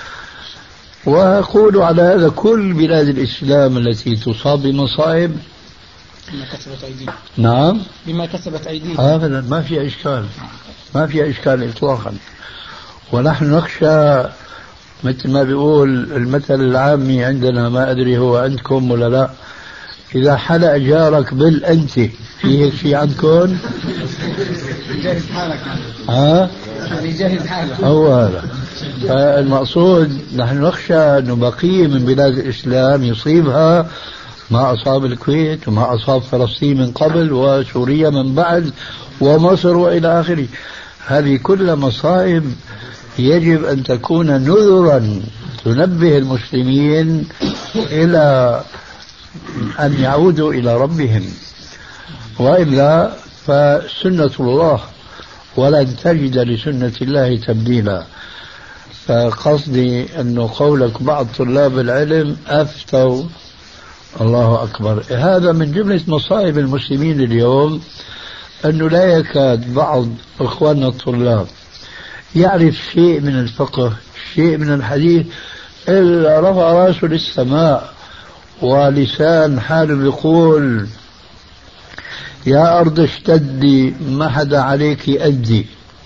وأقول على هذا كل بلاد الإسلام التي تصاب بمصائب بما كسبت أيديهم. نعم، بما كسبت أيديهم. أبدا ما في إشكال، ما في إشكال إطلاقا. ونحن نخشى مثل ما بيقول المثل العامي عندنا، ما أدري هو عندكم ولا لا، إذا حلق جارك بالأنت، في هيك شيء عندكم؟ جاهز حالك. جاهز حالك. هو هذا. فالمقصود نحن نخشى أنه بقية من بلاد الإسلام يصيبها ما أصاب الكويت وما أصاب فلسطين من قبل وسوريا من بعد ومصر وإلى آخره. هذه كلها مصائب يجب أن تكون نذرا تنبه المسلمين إلى أن يعودوا إلى ربهم، وإلا فسنة الله ولن تجد لسنة الله تبديلا. فقصدي أنه قولك بعض طلاب العلم أفتوا، الله أكبر، هذا من جملة مصائب المسلمين اليوم، أنه لا يكاد بعض إخواننا الطلاب يعرف شيء من الفقه، شيء من الحديث، إلا رفع رأسه للسماء ولسان حاله يقول يا أرض اشتدي ما حدا عليك أدي،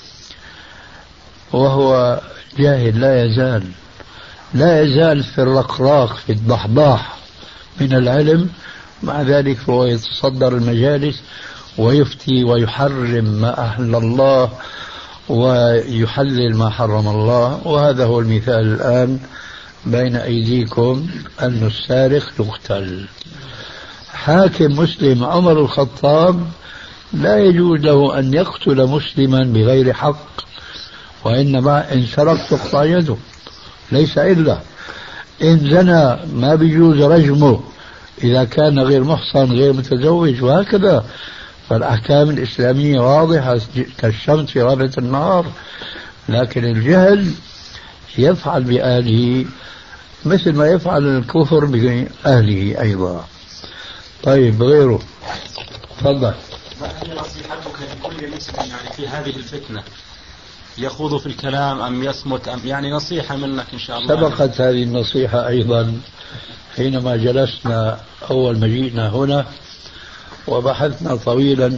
وهو جاهل لا يزال في الرقراق في الضحضاح من العلم. مع ذلك فهو يتصدر المجالس ويفتي ويحرم ما أحل الله ويحلل ما حرم الله. وهذا هو المثال الآن بين أيديكم، أن السارق يقتل. حاكم مسلم عمر الخطاب لا يجوز له أن يقتل مسلما بغير حق، وإنما إن سرق تقطع يده، ليس إلا إن زنى ما بيجوز رجمه إذا كان غير محصن غير متزوج، وهكذا. فالأحكام الإسلامية واضحة كالشمس في رابعة النهار. لكن الجهل يفعل بأهله مثل ما يفعل الكفر بأهله أيضا. طيب غيره، تفضل. هل نصيحتك لكل مسلم يعني في هذه الفتنة يخوض في الكلام أم يصمت، أم يعني نصيحة منك إن شاء الله؟ سبقت هذه النصيحة أيضا حينما جلسنا أول ما جئنا هنا وبحثنا طويلا،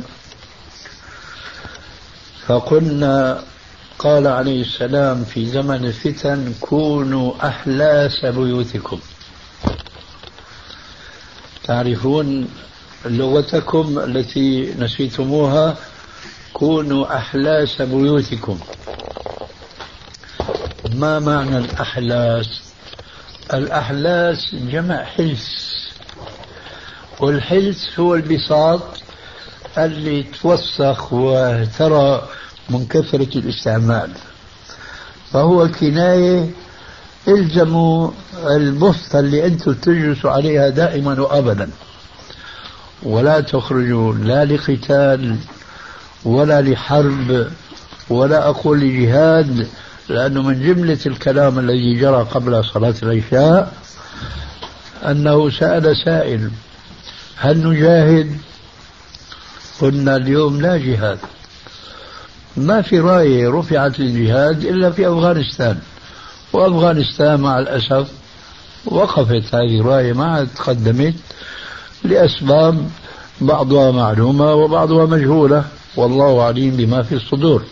فقلنا قال عليه السلام في زمن الفتن كونوا أحلاس بيوتكم. تعرفون لغتكم التي نسيتموها كونوا أحلاس بيوتكم. ما معنى الأحلاس؟ الأحلاس جمع حلس، والحلس هو البساط اللي توسخ وترى من كثرة الاستعمال، فهو كناية. الزموا البسطة اللي أنتم تجلسوا عليها دائما وأبدا، ولا تخرجوا لا لقتال ولا لحرب ولا أقول لجهاد، لأنه من جملة الكلام الذي جرى قبل صلاة العشاء أنه سأل سائل: هل نجاهد؟ قلنا اليوم لا جهاد، ما في راية رفعت للجهاد إلا في أفغانستان، وأفغانستان مع الأسف وقفت هذه الراية ما عاد تقدمت لأسباب بعضها معلومة وبعضها مجهولة، والله عليم بما في الصدور.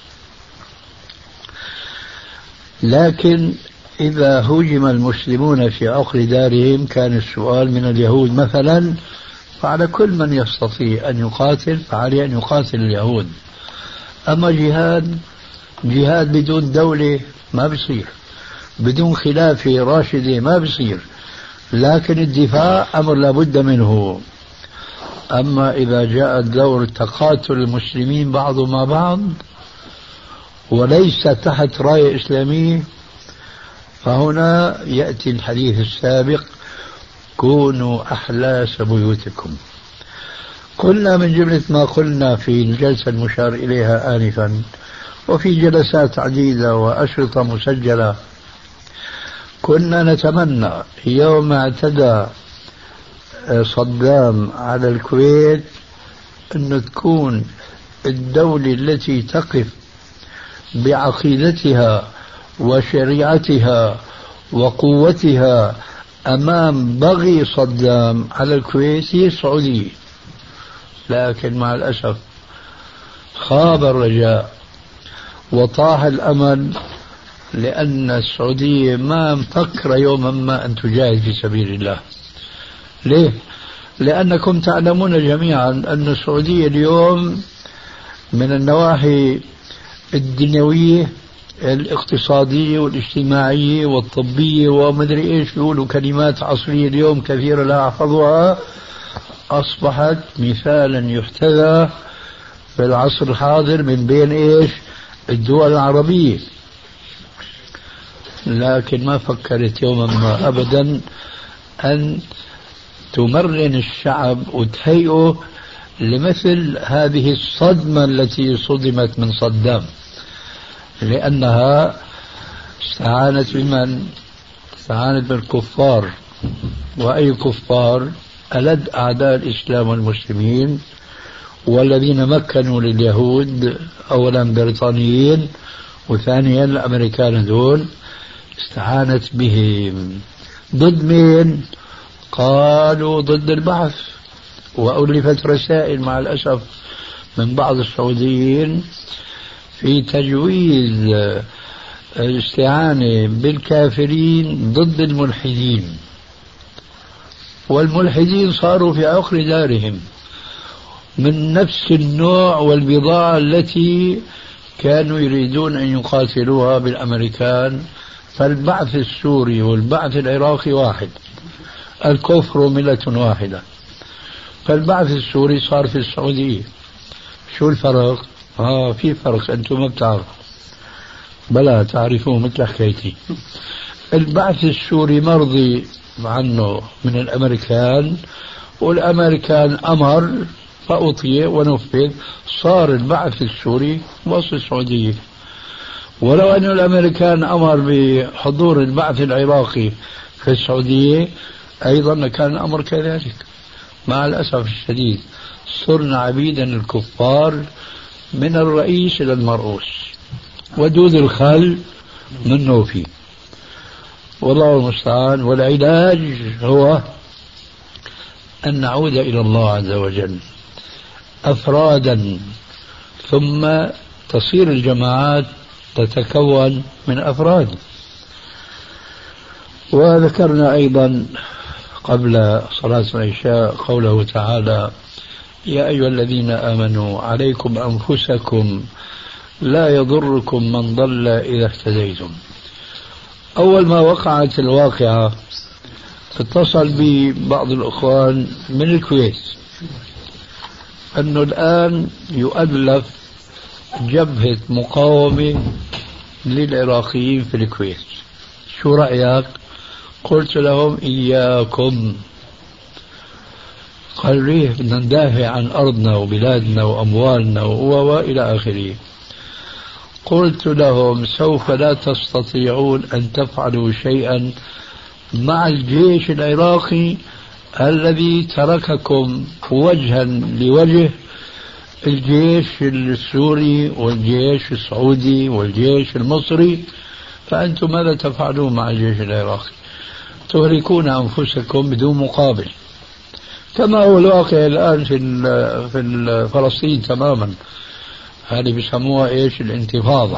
لكن إذا هجم المسلمون في عقر دارهم كان السؤال من اليهود مثلا، فعلى كل من يستطيع أن يقاتل فعليه أن يقاتل اليهود. أما جهاد بدون دولة ما بصير، بدون خلافة راشدة ما بصير، لكن الدفاع أمر لابد منه. أما إذا جاء دور تقاتل المسلمين بعضهم مع بعض وليس تحت راية إسلامية، فهنا يأتي الحديث السابق: كونوا أحلاس بيوتكم. قلنا من جملة ما قلنا في الجلسة المشار إليها آنفا وفي جلسات عديدة وأشرطة مسجلة، كنا نتمنى يوم اعتدى صدام على الكويت أن تكون الدولة التي تقف بعقيدتها وشريعتها وقوتها أمام بغي صدام على الكويت هي السعودية. لكن مع الأسف خاب الرجاء وطاح الأمل، لأن السعودية ما مفكرة يوما ما أن تجاهد في سبيل الله. ليه؟ لأنكم تعلمون جميعا أن السعودية اليوم من النواحي الدنيوية الاقتصادية والاجتماعية والطبية ومدري إيش، بيقولوا كلمات عصرية اليوم كثيرة لا أحفظها، أصبحت مثالا يحتذى في العصر الحاضر من بين إيش الدول العربية. لكن ما فكرت يوما ما أبدا أن تمرن الشعب وتهيئه لمثل هذه الصدمة التي صدمت من صدام، لأنها استعانت بمن؟ استعانت بالكفار. وأي كفار؟ ألد أعداء الإسلام والمسلمين، والذين مكنوا لليهود أولا بريطانيين وثانيا الأمريكان دول، استعانت بهم ضد مين؟ قالوا ضد البعث. وألفت رسائل مع الأسف من بعض السعوديين في تجويز الاستعانة بالكافرين ضد الملحدين، والملحدين صاروا في عقر دارهم من نفس النوع والبضاعة التي كانوا يريدون أن يقاتلوها بالأمريكان. فالبعث السوري والبعث العراقي واحد، الكفر ملة واحدة. فالبعث السوري صار في السعودية. شو الفرق؟ في فرق أنتم ما بتعرفوا، بلا تعرفوه مثل حكايتي. البعث السوري مرضي عنه من الأمريكان، والأمريكان أمر فأطيع ونفذ، صار البعث السوري وسط السعودية. ولو أن الأمريكان أمر بحضور البعث العراقي في السعودية أيضا كان الأمر كذلك. مع الأسف الشديد صرنا عبيدا الكفار من الرئيس إلى المرؤوس، ودود الخل منه فيه، والله المستعان. والعلاج هو أن نعود إلى الله عز وجل أفرادا، ثم تصير الجماعات تتكون من أفراد. وذكرنا أيضا قبل صلاة العشاء قوله تعالى: يا أيها الذين آمنوا عليكم أنفسكم لا يضركم من ضل إذا اهتديتم. أول ما وقعت الواقعة اتصل بي بعض الأخوان من الكويت أنه الآن يؤلف جبهة مقاومة للعراقيين في الكويت، شو رأيك؟ قلت لهم إياكم. قالوا ليه؟ بدنا ندافع عن أرضنا وبلادنا وأموالنا وإلى آخره. قلت لهم سوف لا تستطيعون أن تفعلوا شيئا مع الجيش العراقي الذي ترككم وجها لوجه الجيش السوري والجيش السعودي والجيش المصري، فأنتم ماذا تفعلون مع الجيش العراقي؟ تهلكون أنفسكم بدون مقابل، كما هو الواقع الآن في فلسطين تماما. هذه بيسموها إيش؟ الانتفاضة.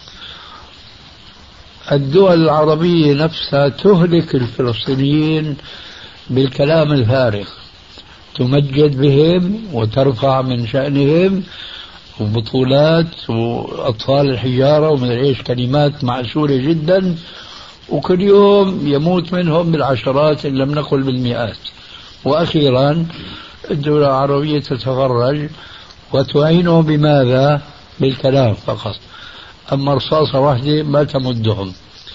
الدول العربية نفسها تهلك الفلسطينيين بالكلام الفارغ، تمجد بهم وترفع من شأنهم وبطولات وأطفال الحجارة ومن إيش، كلمات معسولة جدا، وكل يوم يموت منهم بالعشرات إن لم نقل بالمئات. وأخيرا الدولة العربية تتفرج وتعينهم بماذا؟ بالكلام فقط، أما رصاصة واحدة ما تمدهم.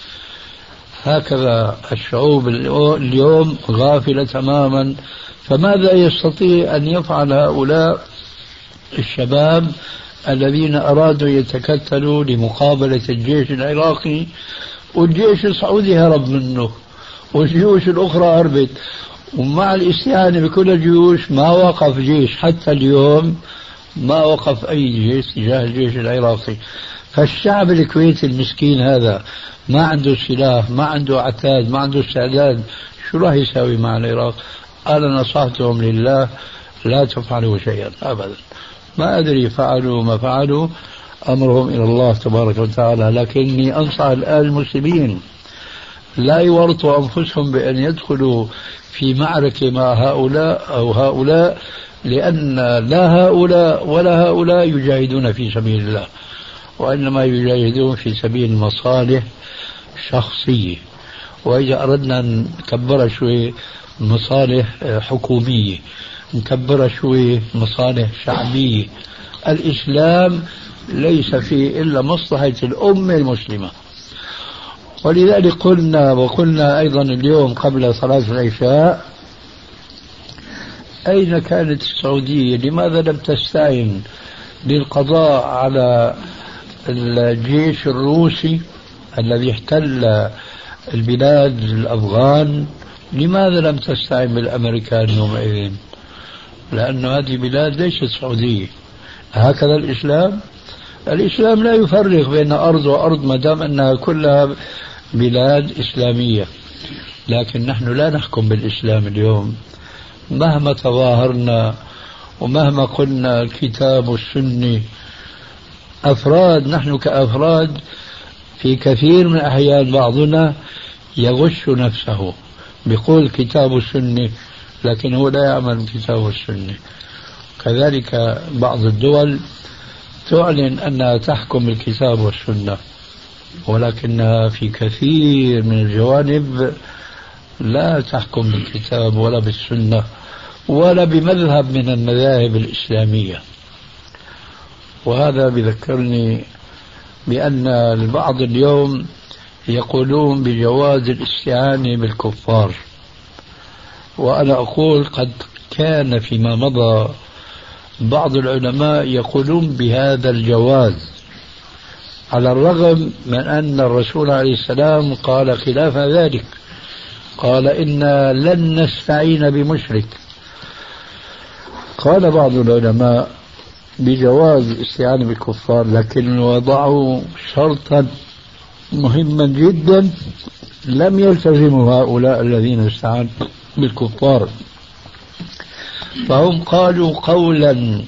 هكذا الشعوب اليوم غافلة تماما. فماذا يستطيع أن يفعل هؤلاء الشباب الذين أرادوا يتكتلوا لمقابلة الجيش العراقي؟ والجيش السعودي هرب منه والجيوش الأخرى هربت، ومع الاستعانة بكل الجيوش ما وقف جيش حتى اليوم، ما وقف أي جيش تجاه الجيش العراقي. فالشعب الكويتي المسكين هذا ما عنده سلاح، ما عنده عتاد، ما عنده استعداد، شو راح يساوي مع العراق؟ أنا نصحتهم لله لا تفعلوا شيئا أبدا. ما أدري فعلوا ما فعلوا، أمرهم إلى الله تبارك وتعالى. لكني أنصح الآن المسلمين لا يورطوا أنفسهم بأن يدخلوا في معركة مع هؤلاء أو هؤلاء، لأن لا هؤلاء ولا هؤلاء يجاهدون في سبيل الله، وإنما يجاهدون في سبيل مصالح شخصية. وإذا أردنا نكبر شوي مصالح حكومية، نكبر شوي مصالح شعبية. الإسلام ليس فيه إلا مصلحة الأمة المسلمة. ولذلك قلنا أيضا اليوم قبل صلاة العشاء: أين كانت السعودية؟ لماذا لم تستعين للقضاء على الجيش الروسي الذي احتل البلاد الأفغان؟ لماذا لم تستعين بالأمريكان يومئذ؟ لأن هذه بلاد ليست سعودية. هكذا الإسلام لا يفرق بين أرض وأرض ما دام أنها كلها بلاد إسلامية. لكن نحن لا نحكم بالإسلام اليوم، مهما تظاهرنا ومهما قلنا الكتاب والسنة. أفراد، نحن كأفراد في كثير من الأحيان بعضنا يغش نفسه بقول كتاب والسنة، لكن هو لا يعمل بالكتاب والسنة. كذلك بعض الدول تعلن أنها تحكم بالكتاب والسنة، ولكنها في كثير من الجوانب لا تحكم بالكتاب ولا بالسنة ولا بمذهب من المذاهب الإسلامية. وهذا بذكرني بأن البعض اليوم يقولون بجواز الاستعانة بالكفار، وأنا أقول قد كان فيما مضى بعض العلماء يقولون بهذا الجواز، على الرغم من أن الرسول عليه السلام قال خلاف ذلك، قال إنا لن نستعين بمشرك. قال بعض العلماء بجواز الاستعانة بالكفار، لكن وضعوا شرطا مهما جدا لم يلتزموا هؤلاء الذين استعانوا بالكفار، فهم قالوا قولا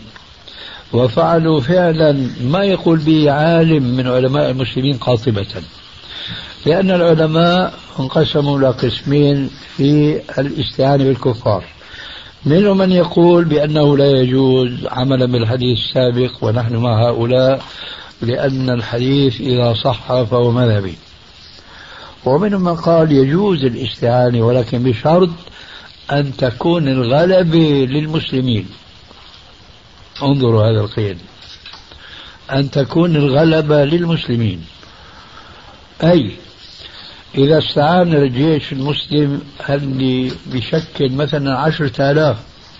وفعلوا فعلا ما يقول به عالم من علماء المسلمين قاطبة. لأن العلماء انقسموا إلى قسمين في الاستعانة بالكفار. منهم من يقول بأنه لا يجوز عملا بالحديث السابق ونحن مع هؤلاء، لأن الحديث إذا صح فهو مذهبي. ومنهم من قال يجوز الاستعانة ولكن بشرط أن تكون الغلبة للمسلمين. انظروا هذا القيد، أن تكون الغلبة للمسلمين، أي إذا استعان الجيش المسلم اللي بشكل مثلا 10,000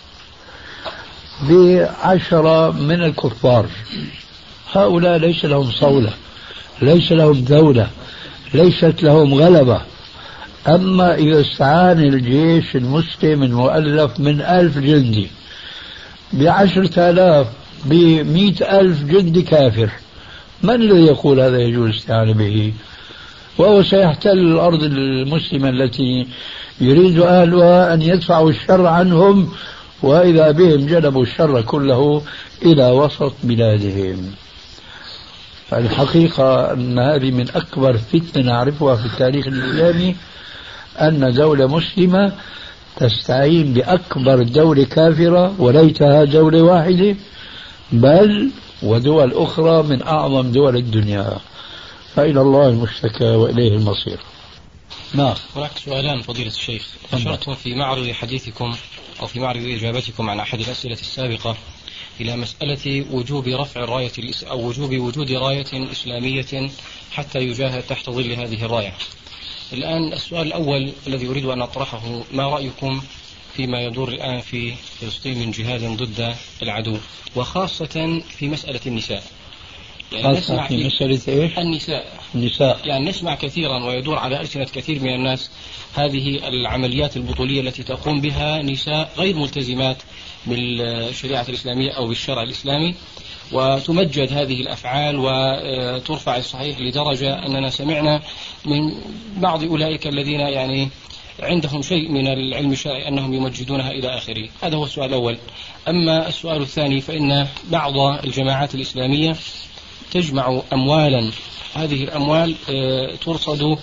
ب10 من الكفار، هؤلاء ليس لهم صولة، ليس لهم دولة، ليست لهم غلبة. أما إذا استعان الجيش المسلم المؤلف من 1000 جندي ب10,000 ب100,000 جندي كافر، من الذي يقول هذا يجوز الاستعانة به؟ وهو سيحتل الأرض المسلمة التي يريد أهلها أن يدفعوا الشر عنهم، وإذا بهم جلبوا الشر كله إلى وسط بلادهم. فالحقيقة أن هذه من أكبر فتنة نعرفها في التاريخ الإسلامي، أن دولة مسلمة تستعين بأكبر دولة كافرة وليتها دولة واحدة، بل ودول أخرى من أعظم دول الدنيا. فإلى الله المشتكى وإليه المصير. نعم. هناك سؤالان فضيلة الشيخ. أشرتم في معرض حديثكم أو في معرض إجابتكم عن أحد الأسئلة السابقة إلى مسألة وجوب رفع الراية أو وجوب وجود راية إسلامية حتى يجاهد تحت ظل هذه الراية. الآن السؤال الأول الذي أريد أن أطرحه، ما رأيكم فيما يدور الآن في فلسطين من جهاد ضد العدو، وخاصة في مسألة النساء؟ يعني نسمع في مسألة إيش؟ النساء. يعني نسمع كثيرا ويدور على ألسنة كثير من الناس هذه العمليات البطولية التي تقوم بها نساء غير ملتزمات بالشريعة الإسلامية أو بالشرع الإسلامي، وتمجد هذه الأفعال وترفع الصحيح لدرجة أننا سمعنا من بعض أولئك الذين يعني عندهم شيء من العلم الشرعي أنهم يمجدونها إلى آخره. هذا هو السؤال الأول. أما السؤال الثاني، فإن بعض الجماعات الإسلامية تجمع أموالا، هذه الأموال ترصد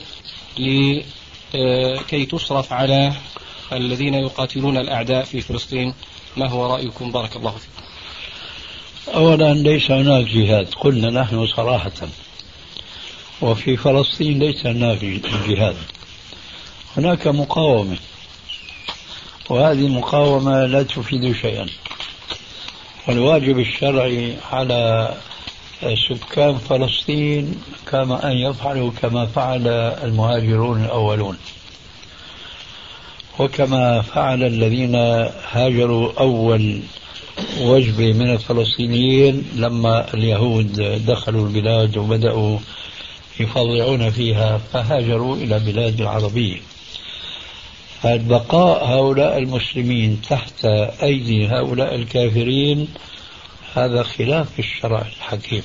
لكي تصرف على الذين يقاتلون الأعداء في فلسطين. ما هو رأيكم؟ بارك الله فيكم. أولا ليس هناك جهاد، قلنا نحن صراحة، وفي فلسطين ليس هناك جهاد، هناك مقاومة، وهذه المقاومة لا تفيد شيئا. والواجب الشرعي على سكان فلسطين كما أن يفعلوا كما فعل المهاجرون الأولون، وكما فعل الذين هاجروا أول وجبة من الفلسطينيين لما اليهود دخلوا البلاد وبدأوا يفضعون فيها فهاجروا إلى بلاد العربية. فالبقاء هؤلاء المسلمين تحت أيدي هؤلاء الكافرين هذا خلاف الشرع الحكيم.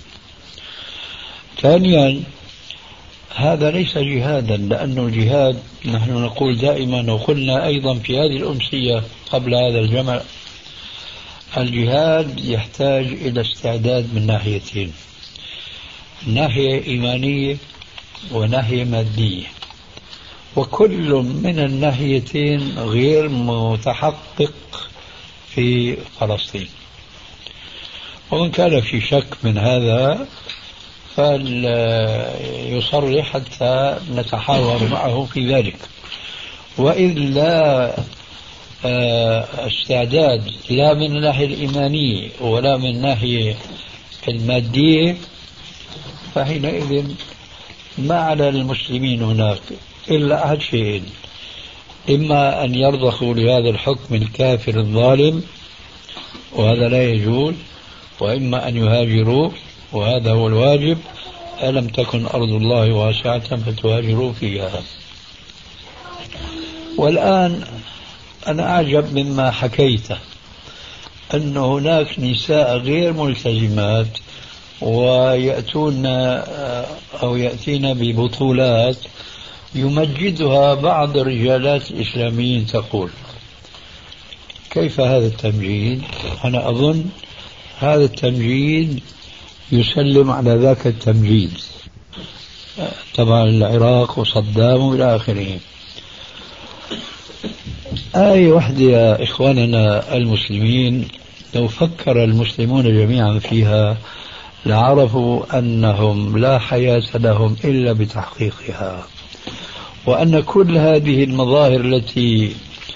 ثانيا، هذا ليس جهادا، لأن الجهاد نحن نقول دائما، وقلنا أيضا في هذه الأمسية قبل هذا الجمع، الجهاد يحتاج إلى استعداد من ناحيتين، ناحية إيمانية وناحية مادية، وكل من الناحيتين غير متحقق في فلسطين. ومن كان في شك من هذا فليصرح حتى نتحاور معه في ذلك. وإلا استعداد لا من الناحية الإيمانية ولا من الناحية المادية، فحينئذ ما على المسلمين هناك إلا أحد شيئين: إما أن يرضخوا لهذا الحكم الكافر الظالم وهذا لا يجوز، وإما أن يهاجروا وهذا هو الواجب. ألم تكن أرض الله واسعة فتهاجروا فيها. والآن أنا أعجب مما حكيته، أن هناك نساء غير ملتزمات ويأتون أو يأتين ببطولات يمجدها بعض الرجالات الإسلاميين. تقول كيف هذا التمجيد؟ أنا أظن هذا التمجيد يسلم على ذاك التمجيد. تبع العراق وصدام وإلى آخره. آية واحدة يا إخواننا المسلمين لو فكر المسلمون جميعا فيها لعرفوا أنهم لا حياة لهم إلا بتحقيقها، وأن كل هذه المظاهر التي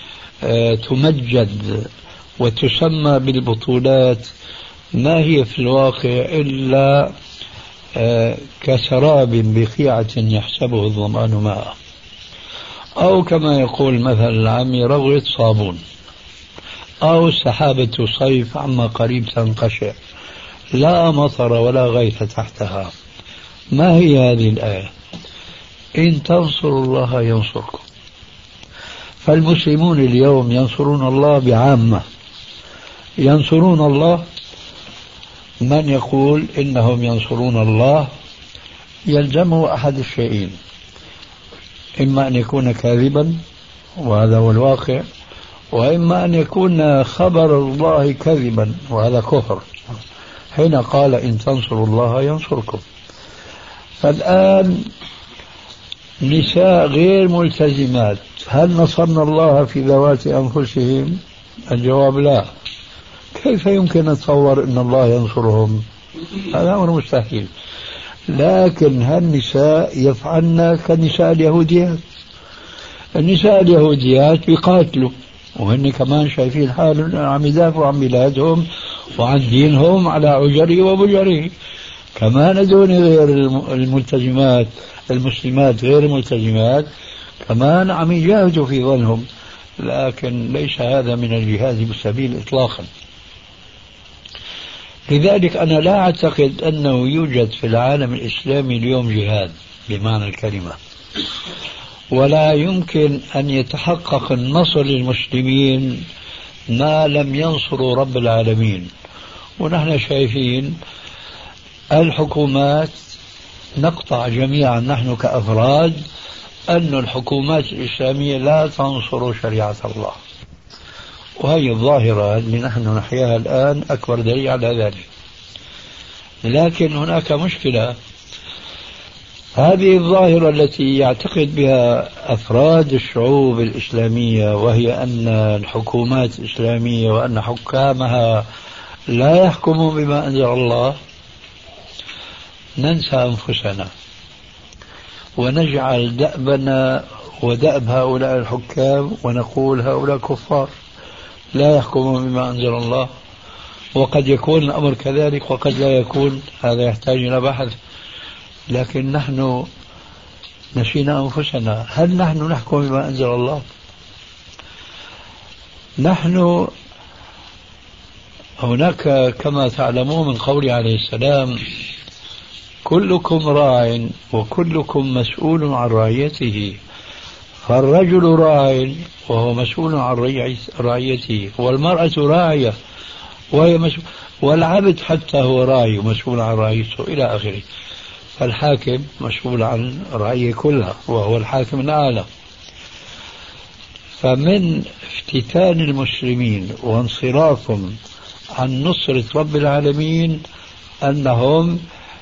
تمجد وتسمى بالبطولات ما هي في الواقع إلا كسراب بقيعة يحسبه الظمآن ماء، أو كما يقول مثل العامي روغة صابون، أو سحابة صيف عما قريب تنقشع لا مطر ولا غيث تحتها. ما هي هذه الآية؟ إن تنصروا الله ينصركم. فالمسلمون اليوم ينصرون الله بعامة، ينصرون الله. من يقول إنهم ينصرون الله يلزمه أحد الشيئين: إما أن يكون كاذبا وهذا هو الواقع، وإما أن يكون خبر الله كذبا وهذا كفر، حين قال إن تنصروا الله ينصركم. فالآن نساء غير ملتزمات، هل نصرنا الله في ذوات أنفسهم؟ الجواب لا. كيف يمكن نتصور أن الله ينصرهم؟ هذا أمر مستحيل. لكن هالنساء يفعلن كنساء اليهوديات. النساء اليهوديات بيقاتلوا وهن كمان شايفين حالهم عم يدافعوا عن بلادهم وعن دينهم على عجره وبجره. كمان هذول غير الملتزمات، المسلمات غير الملتزمات كمان عم يجاهدوا في ظنهم، لكن ليس هذا من الجهاد بالسبيل إطلاقا. لذلك أنا لا أعتقد أنه يوجد في العالم الإسلامي اليوم جهاد بمعنى الكلمة، ولا يمكن أن يتحقق النصر للمسلمين ما لم ينصروا رب العالمين. ونحن شايفين الحكومات، نقطع جميعا نحن كأفراد أن الحكومات الإسلامية لا تنصر شريعة الله، وهي الظاهرة اللي نحن نحياها الآن أكبر دليل على ذلك. لكن هناك مشكلة، هذه الظاهرة التي يعتقد بها أفراد الشعوب الإسلامية، وهي أن الحكومات الإسلامية وأن حكامها لا يحكموا بما أنزل الله، ننسى أنفسنا ونجعل دأبنا ودأب هؤلاء الحكام ونقول هؤلاء كفار لا يحكمون بما أنزل الله. وقد يكون الأمر كذلك وقد لا يكون، هذا يحتاج إلى بحث. لكن نحن نسينا أنفسنا، هل نحن نحكم بما أنزل الله؟ نحن هناك كما تعلمون من قوله عليه السلام: كلكم راع وكلكم مسؤول عن رعيته. فالرجل راع وهو مسؤول عن رعيته، والمرأة راعية وهي مسؤول، والعبد حتى هو راعي ومسؤول عن رعيته إلى آخره. فالحاكم مسؤول عن رعيه كلها وهو الحاكم الأعلى. فمن افتتان المسلمين وانصرافهم عن نصرة رب العالمين أنهم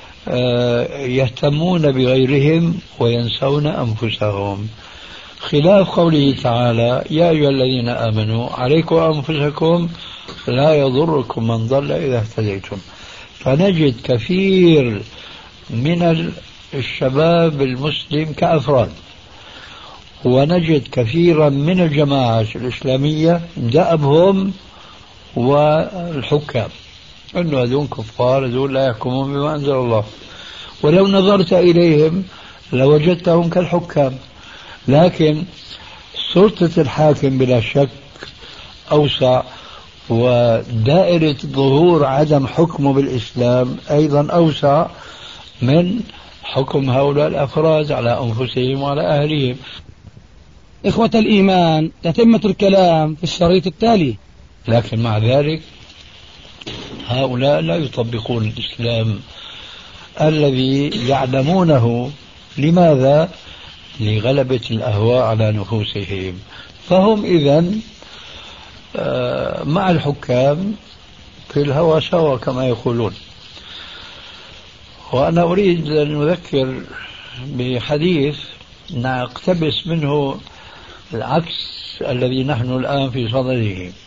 يهتمون بغيرهم وينسون أنفسهم، خلاف قوله تعالى: يا أيها الذين آمنوا عليكم أنفسكم لا يضركم من ضل إذا اهتديتم. فنجد كثير من الشباب المسلم كأفراد، ونجد كثيرا من الجماعات الإسلامية دأبهم والحكام أنه هذول كفار، هذول لا يحكمون بما أنزل الله. ولو نظرت إليهم لوجدتهم كالحكام. لكن سلطة الحاكم بلا شك أوسع، ودائرة ظهور عدم حكمه بالإسلام أيضا أوسع من حكم هؤلاء الأفراد على أنفسهم وعلى أهلهم. إخوة الإيمان، تتمة الكلام في الشريط التالي. لكن مع ذلك هؤلاء لا يطبقون الإسلام الذي يعلمونه. لماذا؟ لغلبة الأهواء على نفوسهم. فهم إذن مع الحكام في الهوى سوا كما يقولون. وأنا أريد أن أذكر بحديث نقتبس منه العكس الذي نحن الآن في صدده.